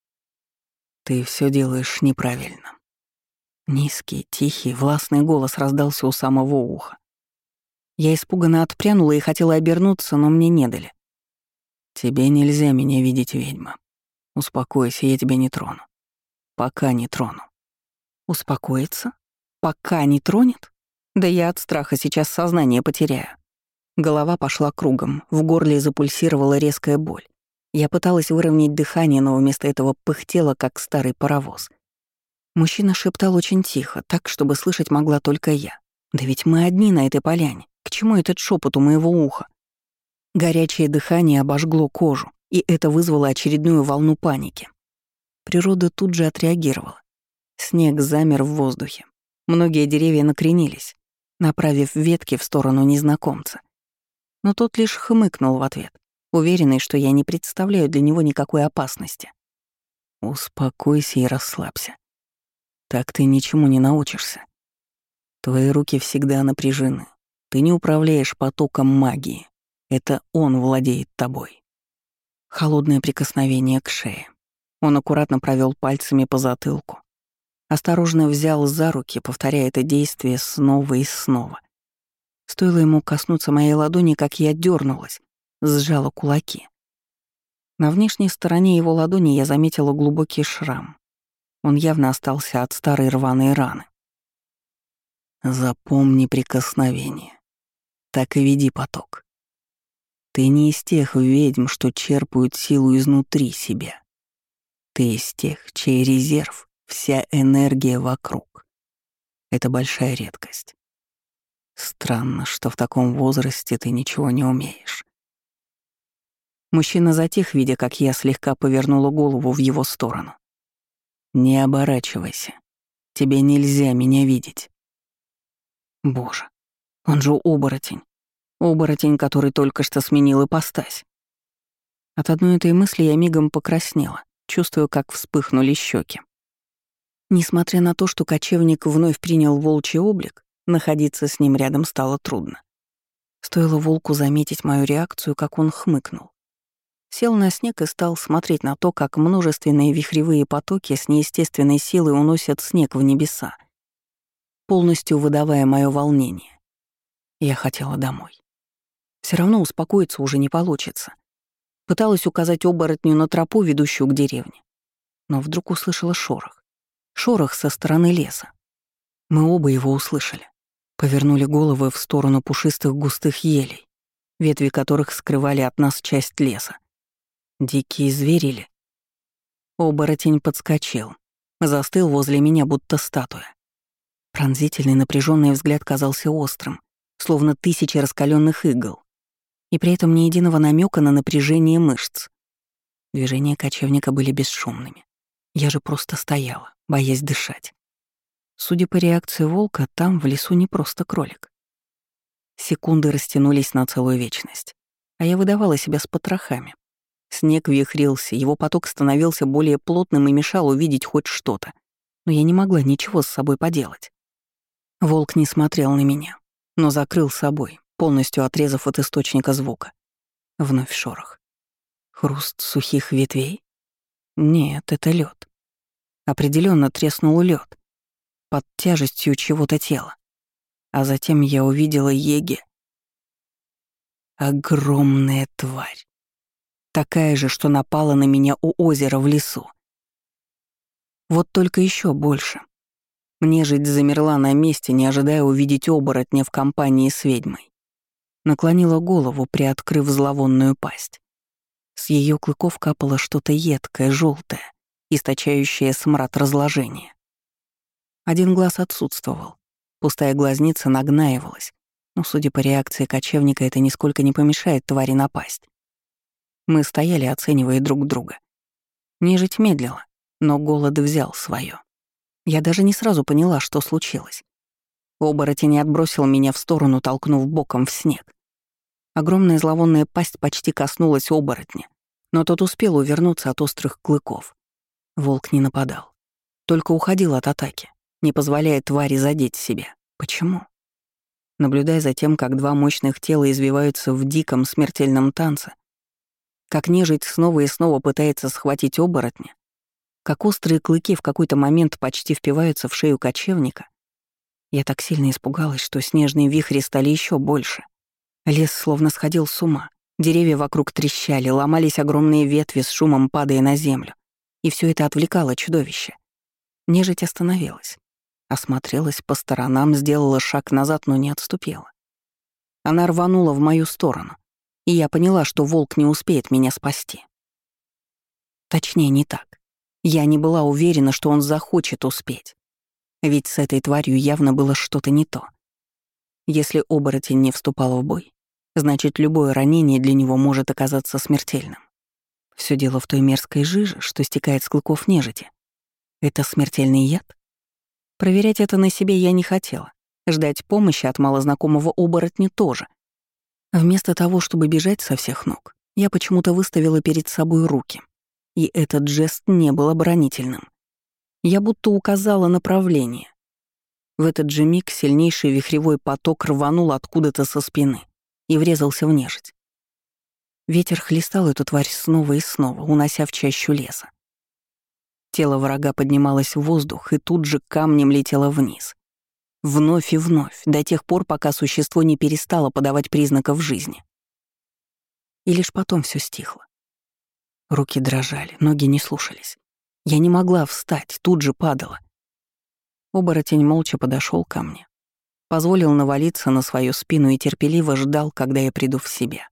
«Ты все делаешь неправильно». Низкий, тихий, властный голос раздался у самого уха. Я испуганно отпрянула и хотела обернуться, но мне не дали. «Тебе нельзя меня видеть, ведьма. Успокойся, я тебя не трону. Пока не трону». Успокоиться? Пока не тронет? Да я от страха сейчас сознание потеряю. Голова пошла кругом, в горле запульсировала резкая боль. Я пыталась выровнять дыхание, но вместо этого пыхтела, как старый паровоз. Мужчина шептал очень тихо, так, чтобы слышать могла только я. Да ведь мы одни на этой поляне. К чему этот шепот у моего уха? Горячее дыхание обожгло кожу, и это вызвало очередную волну паники. Природа тут же отреагировала. Снег замер в воздухе. Многие деревья накренились, направив ветки в сторону незнакомца. Но тот лишь хмыкнул в ответ, уверенный, что я не представляю для него никакой опасности. «Успокойся и расслабься. Так ты ничему не научишься. Твои руки всегда напряжены, Ты не управляешь потоком магии. Это он владеет тобой. Холодное прикосновение к шее. Он аккуратно провел пальцами по затылку. Осторожно взял за руки, повторяя это действие снова и снова. Стоило ему коснуться моей ладони, как я дернулась, сжала кулаки. На внешней стороне его ладони я заметила глубокий шрам. Он явно остался от старой рваной раны. Запомни прикосновение. Так и веди поток. Ты не из тех ведьм, что черпают силу изнутри себя. Ты из тех, чей резерв — вся энергия вокруг. Это большая редкость. Странно, что в таком возрасте ты ничего не умеешь. Мужчина затих, видя, как я слегка повернула голову в его сторону. «Не оборачивайся. Тебе нельзя меня видеть». Боже, он же оборотень. Оборотень, который только что сменил ипостась. От одной этой мысли я мигом покраснела, чувствуя, как вспыхнули щеки. Несмотря на то, что кочевник вновь принял волчий облик, находиться с ним рядом стало трудно. Стоило волку заметить мою реакцию, как он хмыкнул. Сел на снег и стал смотреть на то, как множественные вихревые потоки с неестественной силой уносят снег в небеса, полностью выдавая мое волнение. Я хотела домой. Все равно успокоиться уже не получится. Пыталась указать оборотню на тропу, ведущую к деревне. Но вдруг услышала шорох. Шорох со стороны леса. Мы оба его услышали. Повернули головы в сторону пушистых густых елей, ветви которых скрывали от нас часть леса. Дикие звери ли? Оборотень подскочил. Застыл возле меня, будто статуя. Пронзительный напряженный взгляд казался острым, словно тысячи раскаленных игл. И при этом ни единого намека на напряжение мышц. Движения кочевника были бесшумными. Я же просто стояла, боясь дышать. Судя по реакции волка, там в лесу не просто кролик. Секунды растянулись на целую вечность, а я выдавала себя с потрохами. Снег вихрился, его поток становился более плотным и мешал увидеть хоть что-то, но я не могла ничего с собой поделать. Волк не смотрел на меня, но закрыл собой, полностью отрезав от источника звука. Вновь шорох. Хруст сухих ветвей? Нет, это лед. Определенно треснул лед под тяжестью чего-то тела. А затем я увидела Еге. Огромная тварь. Такая же, что напала на меня у озера в лесу. Вот только еще больше. Нежить замерла на месте, не ожидая увидеть оборотня в компании с ведьмой. Наклонила голову, приоткрыв зловонную пасть. С ее клыков капало что-то едкое, желтое, источающее смрад разложения. Один глаз отсутствовал. Пустая глазница нагнаивалась, но, судя по реакции кочевника, это нисколько не помешает твари напасть. Мы стояли, оценивая друг друга. Нежить медлила, но голод взял свое. Я даже не сразу поняла, что случилось. Оборотень отбросил меня в сторону, толкнув боком в снег. Огромная зловонная пасть почти коснулась оборотня, но тот успел увернуться от острых клыков. Волк не нападал, только уходил от атаки, не позволяя твари задеть себя. Почему? Наблюдая за тем, как два мощных тела извиваются в диком смертельном танце, как нежить снова и снова пытается схватить оборотня, как острые клыки в какой-то момент почти впиваются в шею кочевника, я так сильно испугалась, что снежные вихри стали еще больше. Лес словно сходил с ума, деревья вокруг трещали, ломались огромные ветви с шумом, падая на землю, и все это отвлекало чудовище. Нежить остановилась, осмотрелась по сторонам, сделала шаг назад, но не отступила. Она рванула в мою сторону, и я поняла, что волк не успеет меня спасти. Точнее, не так. Я не была уверена, что он захочет успеть. Ведь с этой тварью явно было что-то не то. Если оборотень не вступал в бой, значит, любое ранение для него может оказаться смертельным. Все дело в той мерзкой жиже, что стекает с клыков нежити. Это смертельный яд? Проверять это на себе я не хотела. Ждать помощи от малознакомого оборотня тоже. Вместо того, чтобы бежать со всех ног, я почему-то выставила перед собой руки. И этот жест не был оборонительным. Я будто указала направление. В этот же миг сильнейший вихревой поток рванул откуда-то со спины и врезался в нежить. Ветер хлестал эту тварь снова и снова, унося в чащу леса. Тело врага поднималось в воздух и тут же камнем летело вниз. Вновь и вновь, до тех пор, пока существо не перестало подавать признаков жизни. И лишь потом все стихло. Руки дрожали, ноги не слушались. Я не могла встать, тут же падала. Оборотень молча подошел ко мне, позволил навалиться на свою спину и терпеливо ждал, когда я приду в себя.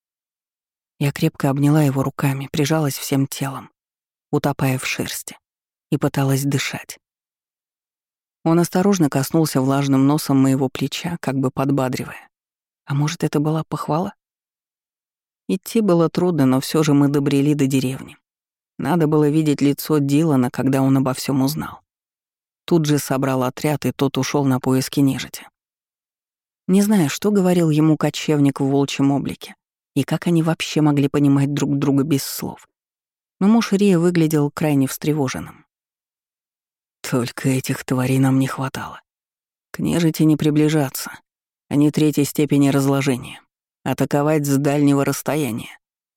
Я крепко обняла его руками, прижалась всем телом, утопая в шерсти, и пыталась дышать. Он осторожно коснулся влажным носом моего плеча, как бы подбадривая. А может, это была похвала? Идти было трудно, но все же мы добрели до деревни. Надо было видеть лицо Дилана, когда он обо всем узнал. Тут же собрал отряд, и тот ушел на поиски нежити. Не знаю, что говорил ему кочевник в волчьем облике, и как они вообще могли понимать друг друга без слов. Но муж Рия выглядел крайне встревоженным. «Только этих тварей нам не хватало. К нежити не приближаться. Они третьей степени разложения. Атаковать с дальнего расстояния».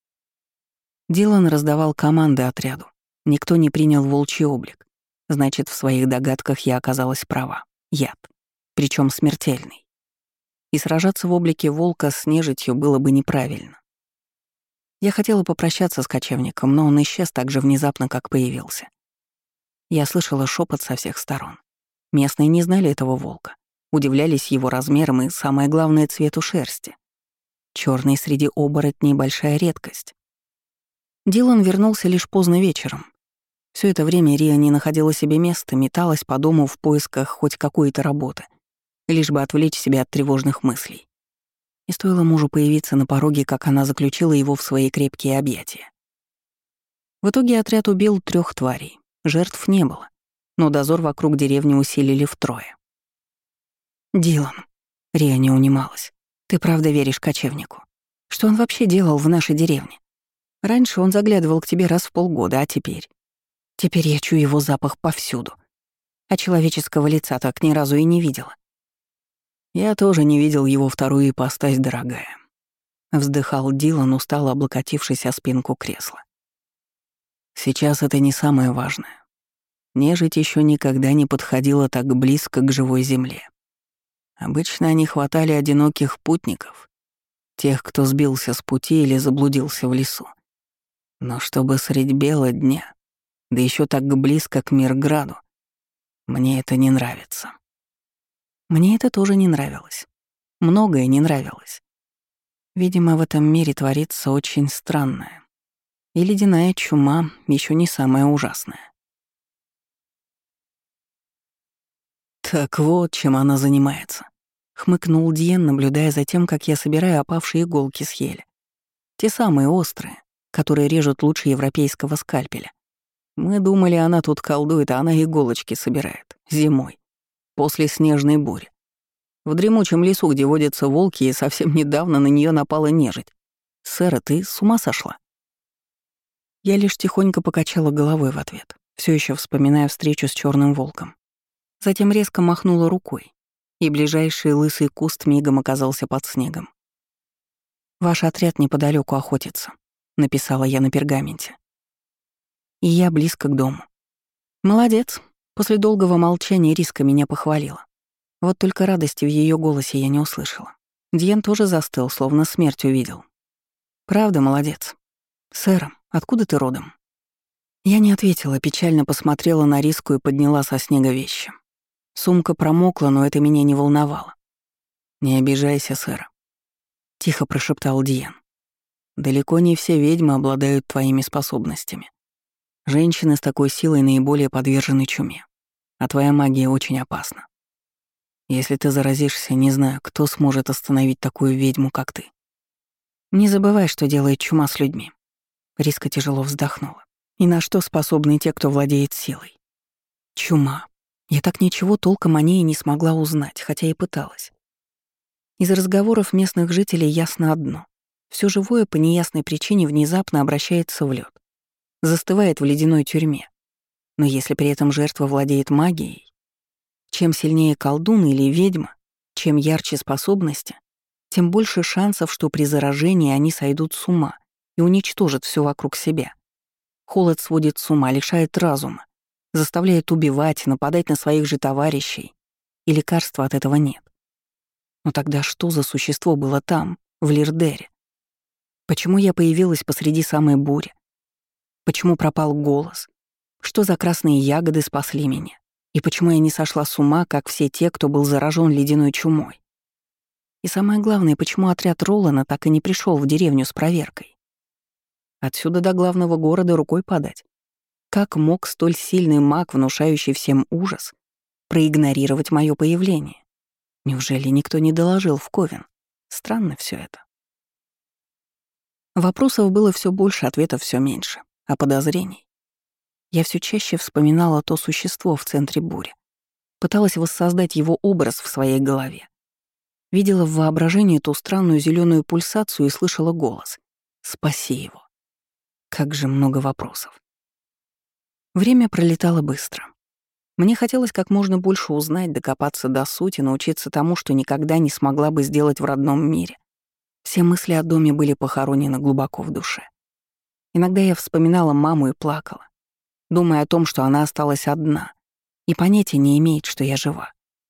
Дилан раздавал команды отряду. Никто не принял волчий облик. Значит, в своих догадках я оказалась права. Яд. Причем смертельный. И сражаться в облике волка с нежитью было бы неправильно. Я хотела попрощаться с кочевником, но он исчез так же внезапно, как появился. Я слышала шепот со всех сторон. Местные не знали этого волка, удивлялись его размерам и, самое главное, цвету шерсти. Черный среди оборотней — большая редкость. Дилан вернулся лишь поздно вечером. Все это время Рия не находила себе места, металась по дому в поисках хоть какой-то работы, лишь бы отвлечь себя от тревожных мыслей. И стоило мужу появиться на пороге, как она заключила его в свои крепкие объятия. В итоге отряд убил 3 тварей. Жертв не было, но дозор вокруг деревни усилили втрое. «Дилан», — Рия не унималась, — «ты правда веришь кочевнику? Что он вообще делал в нашей деревне? Раньше он заглядывал к тебе раз в полгода, а теперь? Теперь я чую его запах повсюду. А человеческого лица так ни разу и не видела». «Я тоже не видел его вторую ипостась, дорогая», — вздыхал Дилан, устало облокотившись о спинку кресла. «Сейчас это не самое важное. Нежить еще никогда не подходила так близко к живой земле. Обычно они хватали одиноких путников, тех, кто сбился с пути или заблудился в лесу. Но чтобы средь бела дня, да еще так близко к Мирграду, мне это не нравится». Мне это тоже не нравилось. Многое не нравилось. Видимо, в этом мире творится очень странное. И ледяная чума еще не самая ужасная. «Так вот, чем она занимается», — хмыкнул Дьен, наблюдая за тем, как я собираю опавшие иголки с ели. Те самые острые, которые режут лучше европейского скальпеля. Мы думали, она тут колдует, а она иголочки собирает. Зимой. После снежной бури. В дремучем лесу, где водятся волки, и совсем недавно на нее напала нежить. «Сэра, ты с ума сошла?» Я лишь тихонько покачала головой в ответ, все еще вспоминая встречу с черным волком. Затем резко махнула рукой, и ближайший лысый куст мигом оказался под снегом. «Ваш отряд неподалеку охотится», — написала я на пергаменте. «И я близко к дому». «Молодец», — после долгого молчания Риска меня похвалила. Вот только радости в ее голосе я не услышала. Дьен тоже застыл, словно смерть увидел. «Правда, молодец. Сэра, откуда ты родом?» Я не ответила, печально посмотрела на Риску и подняла со снега вещи. Сумка промокла, но это меня не волновало. «Не обижайся, сэра», — тихо прошептал Дьен. «Далеко не все ведьмы обладают твоими способностями. Женщины с такой силой наиболее подвержены чуме, а твоя магия очень опасна. Если ты заразишься, не знаю, кто сможет остановить такую ведьму, как ты». «Не забывай, что делает чума с людьми». Риска тяжело вздохнула. «И на что способны те, кто владеет силой?» «Чума. Я так ничего толком о ней не смогла узнать, хотя и пыталась. Из разговоров местных жителей ясно одно. Всё живое по неясной причине внезапно обращается в лед, застывает в ледяной тюрьме. Но если при этом жертва владеет магией, Чем сильнее колдун или ведьма, чем ярче способности, тем больше шансов, что при заражении они сойдут с ума и уничтожат все вокруг себя. Холод сводит с ума, лишает разума, заставляет убивать, нападать на своих же товарищей, и лекарства от этого нет. Но тогда что за существо было там, в Лирдере? Почему я появилась посреди самой бури? Почему пропал голос? Что за красные ягоды спасли меня? И почему я не сошла с ума, как все те, кто был заражен ледяной чумой? И самое главное, почему отряд Ролана так и не пришел в деревню с проверкой? Отсюда до главного города рукой подать. Как мог столь сильный маг, внушающий всем ужас, проигнорировать мое появление? Неужели никто не доложил в Ковен? Странно все это. Вопросов было все больше, ответов все меньше, а подозрений. Я все чаще вспоминала то существо в центре бури. Пыталась воссоздать его образ в своей голове. Видела в воображении ту странную зеленую пульсацию и слышала голос. «Спаси его». Как же много вопросов. Время пролетало быстро. Мне хотелось как можно больше узнать, докопаться до сути, научиться тому, что никогда не смогла бы сделать в родном мире. Все мысли о доме были похоронены глубоко в душе. Иногда я вспоминала маму и плакала, думая о том, что она осталась одна и понятия не имеет, что я жива.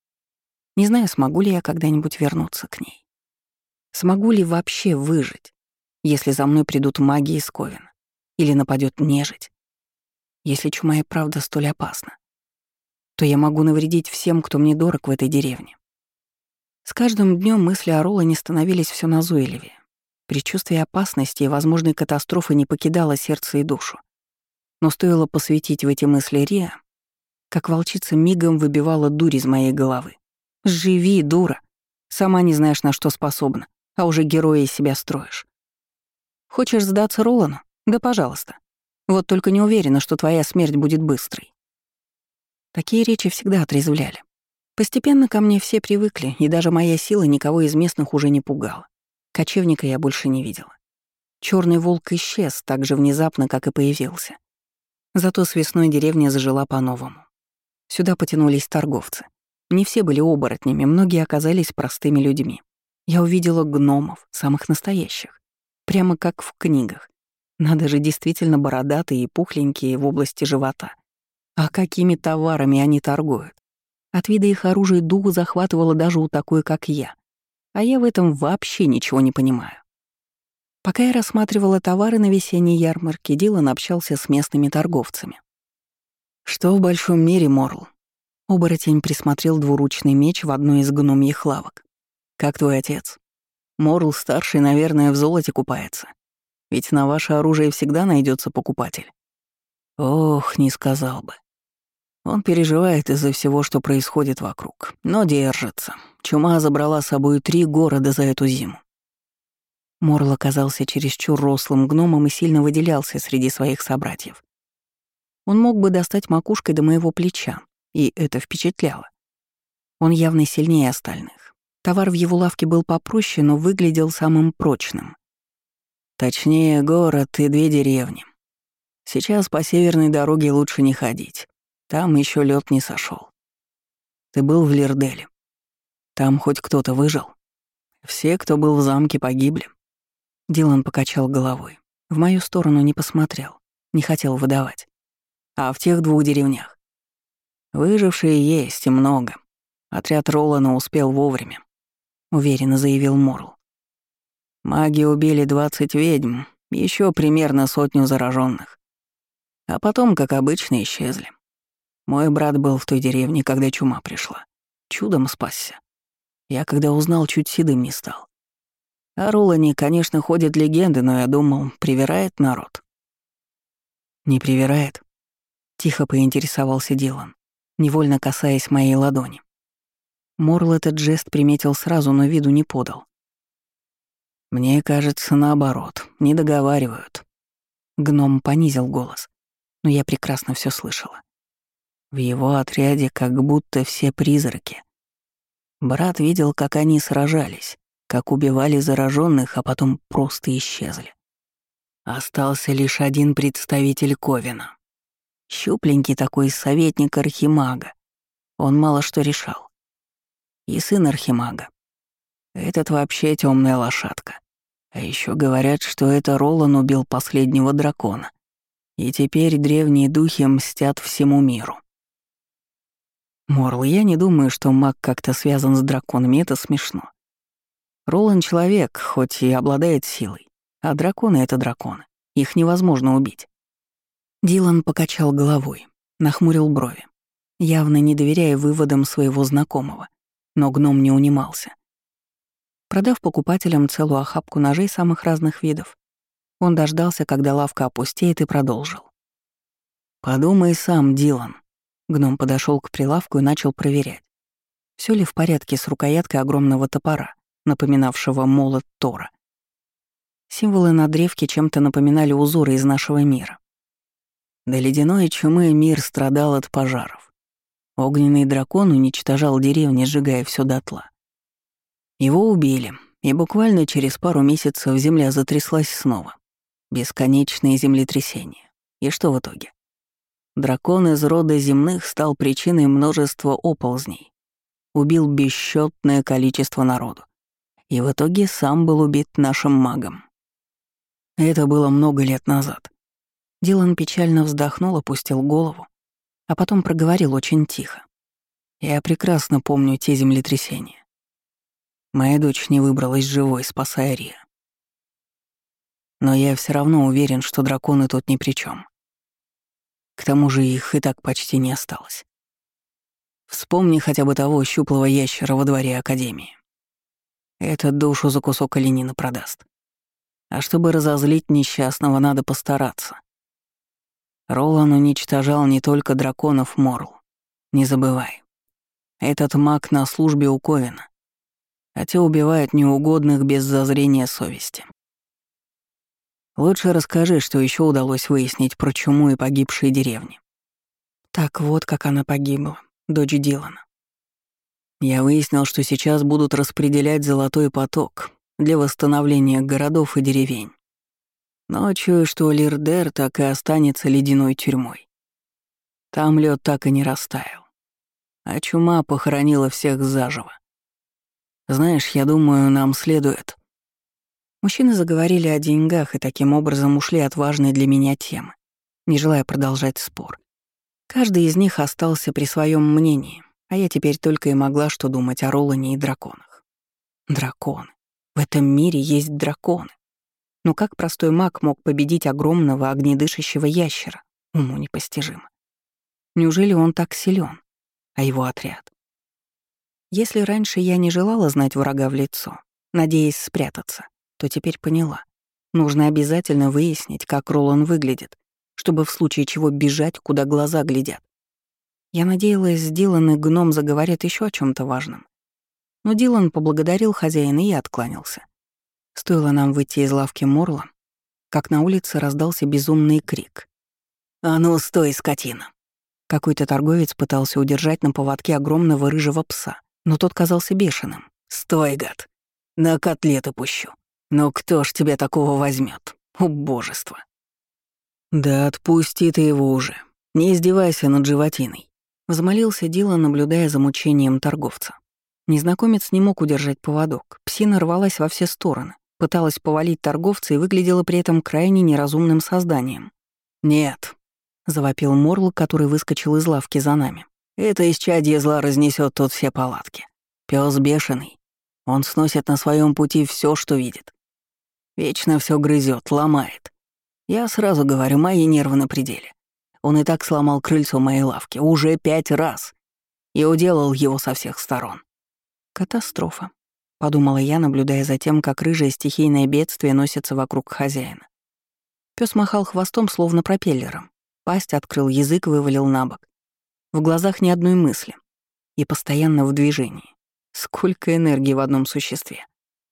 Не знаю, смогу ли я когда-нибудь вернуться к ней. Смогу ли вообще выжить, если за мной придут маги из Ковена или нападет нежить. Если чума и правда столь опасна, то я могу навредить всем, кто мне дорог в этой деревне. С каждым днем мысли о Ролане становились все назойливее. Предчувствие опасности и возможной катастрофы не покидало сердце и душу. Но стоило посвятить в эти мысли Риа, как волчица мигом выбивала дурь из моей головы. «Живи, дура! Сама не знаешь, на что способна, а уже героя из себя строишь. Хочешь сдаться Ролану? Да пожалуйста. Вот только не уверена, что твоя смерть будет быстрой». Такие речи всегда отрезвляли. Постепенно ко мне все привыкли, и даже моя сила никого из местных уже не пугала. Кочевника я больше не видела. Черный волк исчез так же внезапно, как и появился. Зато с весной деревня зажила по-новому. Сюда потянулись торговцы. Не все были оборотнями, многие оказались простыми людьми. Я увидела гномов, самых настоящих. Прямо как в книгах. Надо же, действительно бородатые и пухленькие в области живота. А какими товарами они торгуют? От вида их оружия дух захватывало даже у такой, как я. А я в этом вообще ничего не понимаю. Пока я рассматривала товары на весенней ярмарке, Дилан общался с местными торговцами. «Что в большом мире, Морл?» Оборотень присмотрел двуручный меч в одной из гномьих лавок. «Как твой отец? Морл-старший, наверное, в золоте купается. Ведь на ваше оружие всегда найдется покупатель». «Ох, не сказал бы. Он переживает из-за всего, что происходит вокруг, но держится. Чума забрала с собой 3 города за эту зиму». Морл оказался чересчур рослым гномом и сильно выделялся среди своих собратьев. Он мог бы достать макушкой до моего плеча, и это впечатляло. Он явно сильнее остальных. Товар в его лавке был попроще, но выглядел самым прочным. Точнее, город и 2 деревни. Сейчас по северной дороге лучше не ходить. Там еще лед не сошел. Ты был в Лирделе. Там хоть кто-то выжил? Все, кто был в замке, погибли. Дилан покачал головой. В мою сторону не посмотрел, не хотел выдавать. А в тех 2 деревнях? Выжившие есть и много. Отряд Ролана успел вовремя, уверенно заявил Морл. Маги убили 20 ведьм, еще примерно 100 зараженных. А потом, как обычно, исчезли. Мой брат был в той деревне, когда чума пришла. Чудом спасся. Я, когда узнал, чуть седым не стал. О Ролане, конечно, ходят легенды, но я думал, привирает народ. Не привирает? Тихо поинтересовался Дилан, невольно касаясь моей ладони. Морл этот жест приметил сразу, но виду не подал. Мне кажется, наоборот, не договаривают. Гном понизил голос, но я прекрасно все слышала. В его отряде как будто все призраки. Брат видел, как они сражались, как убивали зараженных, а потом просто исчезли. Остался лишь один представитель Ковена. Щупленький такой советник архимага. он мало что решал. И сын архимага. Этот вообще темная лошадка. А еще говорят, что это Ролан убил последнего дракона. И теперь древние духи мстят всему миру. Морл, я не думаю, что маг как-то связан с драконами, это смешно. Ролан — человек, хоть и обладает силой, а драконы — это драконы. Их невозможно убить. Дилан покачал головой, нахмурил брови, явно не доверяя выводам своего знакомого, но гном не унимался. Продав покупателям целую охапку ножей самых разных видов, он дождался, когда лавка опустеет, и продолжил. «Подумай сам, Дилан». Гном подошел к прилавку и начал проверять, все ли в порядке с рукояткой огромного топора, напоминавшего молот Тора. Символы на древке чем-то напоминали узоры из нашего мира. До ледяной чумы мир страдал от пожаров. Огненный дракон уничтожал деревни, сжигая все дотла. Его убили, и буквально через пару месяцев земля затряслась снова. Бесконечные землетрясения. И что в итоге? Дракон из рода земных стал причиной множества оползней. Убил бесчетное количество народу. И в итоге сам был убит нашим магом. Это было много лет назад. Дилан печально вздохнул, опустил голову, а потом проговорил очень тихо. Я прекрасно помню те землетрясения. Моя дочь не выбралась живой, спасая Рия. Но я все равно уверен, что драконы тут ни при чем. К тому же их и так почти не осталось. Вспомни хотя бы того щуплого ящера во дворе Академии. Этот душу за кусок оленины продаст. А чтобы разозлить несчастного, надо постараться. Ролан уничтожал не только драконов, Морл. Не забывай. Этот маг на службе у Ковина. А те убивают неугодных без зазрения совести. Лучше расскажи, что еще удалось выяснить про чуму и погибшие деревни. Так вот, как она погибла, дочь Дилана. Я выяснил, что сейчас будут распределять золотой поток для восстановления городов и деревень. Но чую, что Лирдер так и останется ледяной тюрьмой. Там лед так и не растаял. А чума похоронила всех заживо. Знаешь, я думаю, нам следует... Мужчины заговорили о деньгах и таким образом ушли от важной для меня темы, не желая продолжать спор. Каждый из них остался при своем мнении, а я теперь только и могла что думать о Ролане и драконах. Драконы. В этом мире есть драконы. Но как простой маг мог победить огромного огнедышащего ящера? Уму непостижимо. Неужели он так силен, а его отряд? Если раньше я не желала знать врага в лицо, надеясь спрятаться, то теперь поняла. Нужно обязательно выяснить, как Ролан выглядит, чтобы в случае чего бежать, куда глаза глядят. Я надеялась, Дилан и гном заговорят еще о чем то важном. Но Дилан поблагодарил хозяина и откланялся. Стоило нам выйти из лавки Морла, как на улице раздался безумный крик. «А ну, стой, скотина!» Какой-то торговец пытался удержать на поводке огромного рыжего пса, но тот казался бешеным. «Стой, гад! На котлеты пущу! Но кто ж тебя такого возьмет? Убожество!» «Да отпусти ты его уже! Не издевайся над животиной!» Взмолился Дилан, наблюдая за мучением торговца. Незнакомец не мог удержать поводок. Псина рвалась во все стороны, пыталась повалить торговца и выглядела при этом крайне неразумным созданием. «Нет», — завопил Морл, который выскочил из лавки за нами. «Это исчадье зла разнесет тут все палатки. Пёс бешеный. Он сносит на своем пути все, что видит. Вечно все грызет, ломает. Я сразу говорю, мои нервы на пределе. Он и так сломал крыльцо моей лавки уже 5 раз и уделал его со всех сторон». «Катастрофа», — подумала я, наблюдая за тем, как рыжее стихийное бедствие носится вокруг хозяина. Пёс махал хвостом, словно пропеллером. Пасть открыл, язык вывалил на бок. В глазах ни одной мысли. И постоянно в движении. Сколько энергии в одном существе.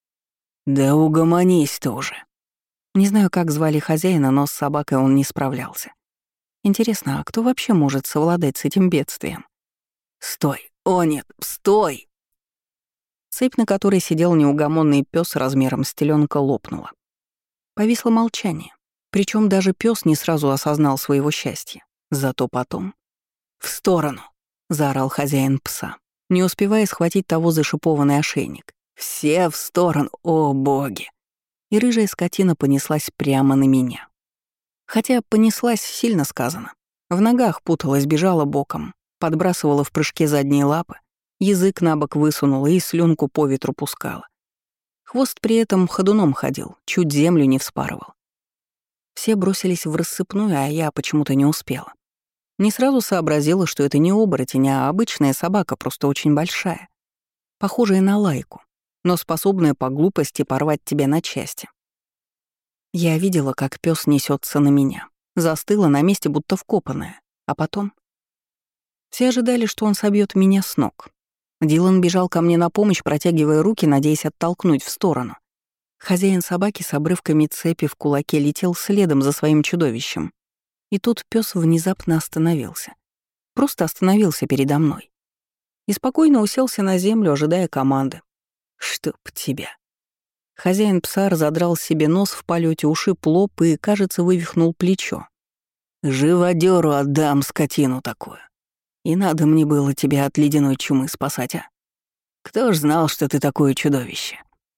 «Да угомонись ты уже». Не знаю, как звали хозяина, но с собакой он не справлялся. Интересно, а кто вообще может совладать с этим бедствием? «Стой! О нет, стой!» Цепь, на которой сидел неугомонный пёс размером с телёнка, лопнула. Повисло молчание. Причём даже пёс не сразу осознал своего счастья. Зато потом... «В сторону!» — заорал хозяин пса, не успевая схватить того за шипованный ошейник. «Все в сторону, о боги!» И рыжая скотина понеслась прямо на меня. Хотя понеслась сильно сказано. В ногах путалась, бежала боком, подбрасывала в прыжке задние лапы, язык на бок высунула и слюнку по ветру пускала. Хвост при этом ходуном ходил, чуть землю не вспарывал. Все бросились в рассыпную, а я почему-то не успела. Не сразу сообразила, что это не оборотень, а обычная собака, просто очень большая. Похожая на лайку, но способная по глупости порвать тебя на части. Я видела, как пес несется на меня. Застыла на месте, будто вкопанная. А потом... Все ожидали, что он собьет меня с ног. Дилан бежал ко мне на помощь, протягивая руки, надеясь оттолкнуть в сторону. Хозяин собаки с обрывками цепи в кулаке летел следом за своим чудовищем. И тут пес внезапно остановился. Просто остановился передо мной. И спокойно уселся на землю, ожидая команды. «Чтоб тебя!» Хозяин пса разодрал себе нос в полете, ушиб лоб и, кажется, вывихнул плечо. «Живодёру отдам скотину такую. И надо мне было тебя от ледяной чумы спасать, а? Кто ж знал, что ты такое чудовище?»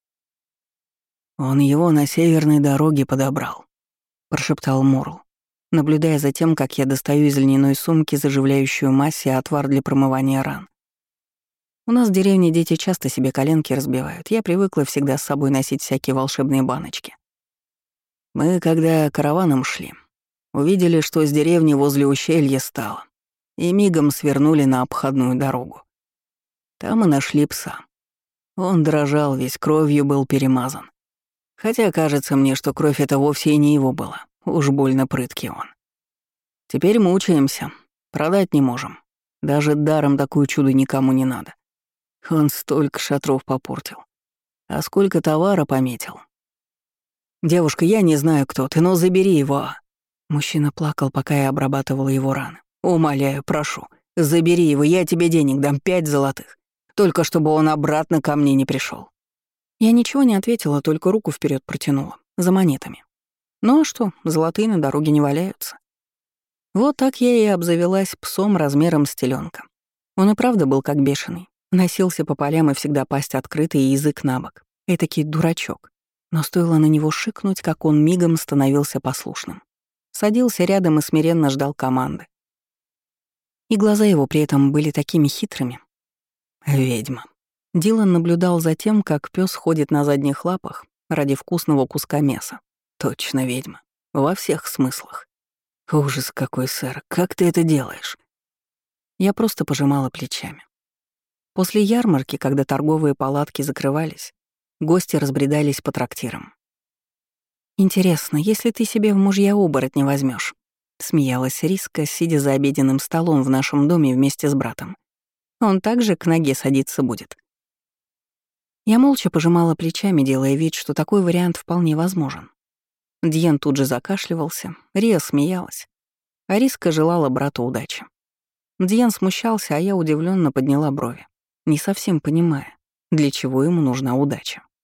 «Он его на северной дороге подобрал», — прошептал Морл, наблюдая за тем, как я достаю из льняной сумки заживляющую мазь и отвар для промывания ран. У нас в деревне дети часто себе коленки разбивают. Я привыкла всегда с собой носить всякие волшебные баночки. Мы, когда караваном шли, увидели, что с деревни возле ущелья стало, и мигом свернули на обходную дорогу. Там и нашли пса. Он дрожал, весь кровью был перемазан. Хотя кажется мне, что кровь эта вовсе и не его была. Уж больно прыткий он. Теперь мучаемся, продать не можем. Даже даром такое чудо никому не надо. Он столько шатров попортил. А сколько товара пометил. «Девушка, я не знаю, кто ты, но забери его». Мужчина плакал, пока я обрабатывала его раны. «Умоляю, прошу, забери его, я тебе денег дам 5 золотых. Только чтобы он обратно ко мне не пришел. Я ничего не ответила, только руку вперед протянула, за монетами. Ну а что, золотые на дороге не валяются. Вот так я и обзавелась псом размером с теленка. Он и правда был как бешеный. Носился по полям и всегда пасть открыта и язык набок. Этакий дурачок. Но стоило на него шикнуть, как он мигом становился послушным. Садился рядом и смиренно ждал команды. И глаза его при этом были такими хитрыми. Ведьма. Дилан наблюдал за тем, как пес ходит на задних лапах ради вкусного куска мяса. Точно ведьма. Во всех смыслах. Ужас какой, сэр, как ты это делаешь? Я просто пожимала плечами. После ярмарки, когда торговые палатки закрывались, гости разбредались по трактирам. «Интересно, если ты себе в мужья оборотня возьмешь, смеялась Риска, сидя за обеденным столом в нашем доме вместе с братом. «Он также к ноге садиться будет». Я молча пожимала плечами, делая вид, что такой вариант вполне возможен. Дьен тут же закашливался, Рия смеялась, а Риска желала брату удачи. Дьен смущался, а я удивленно подняла брови, не совсем понимая, для чего ему нужна удача.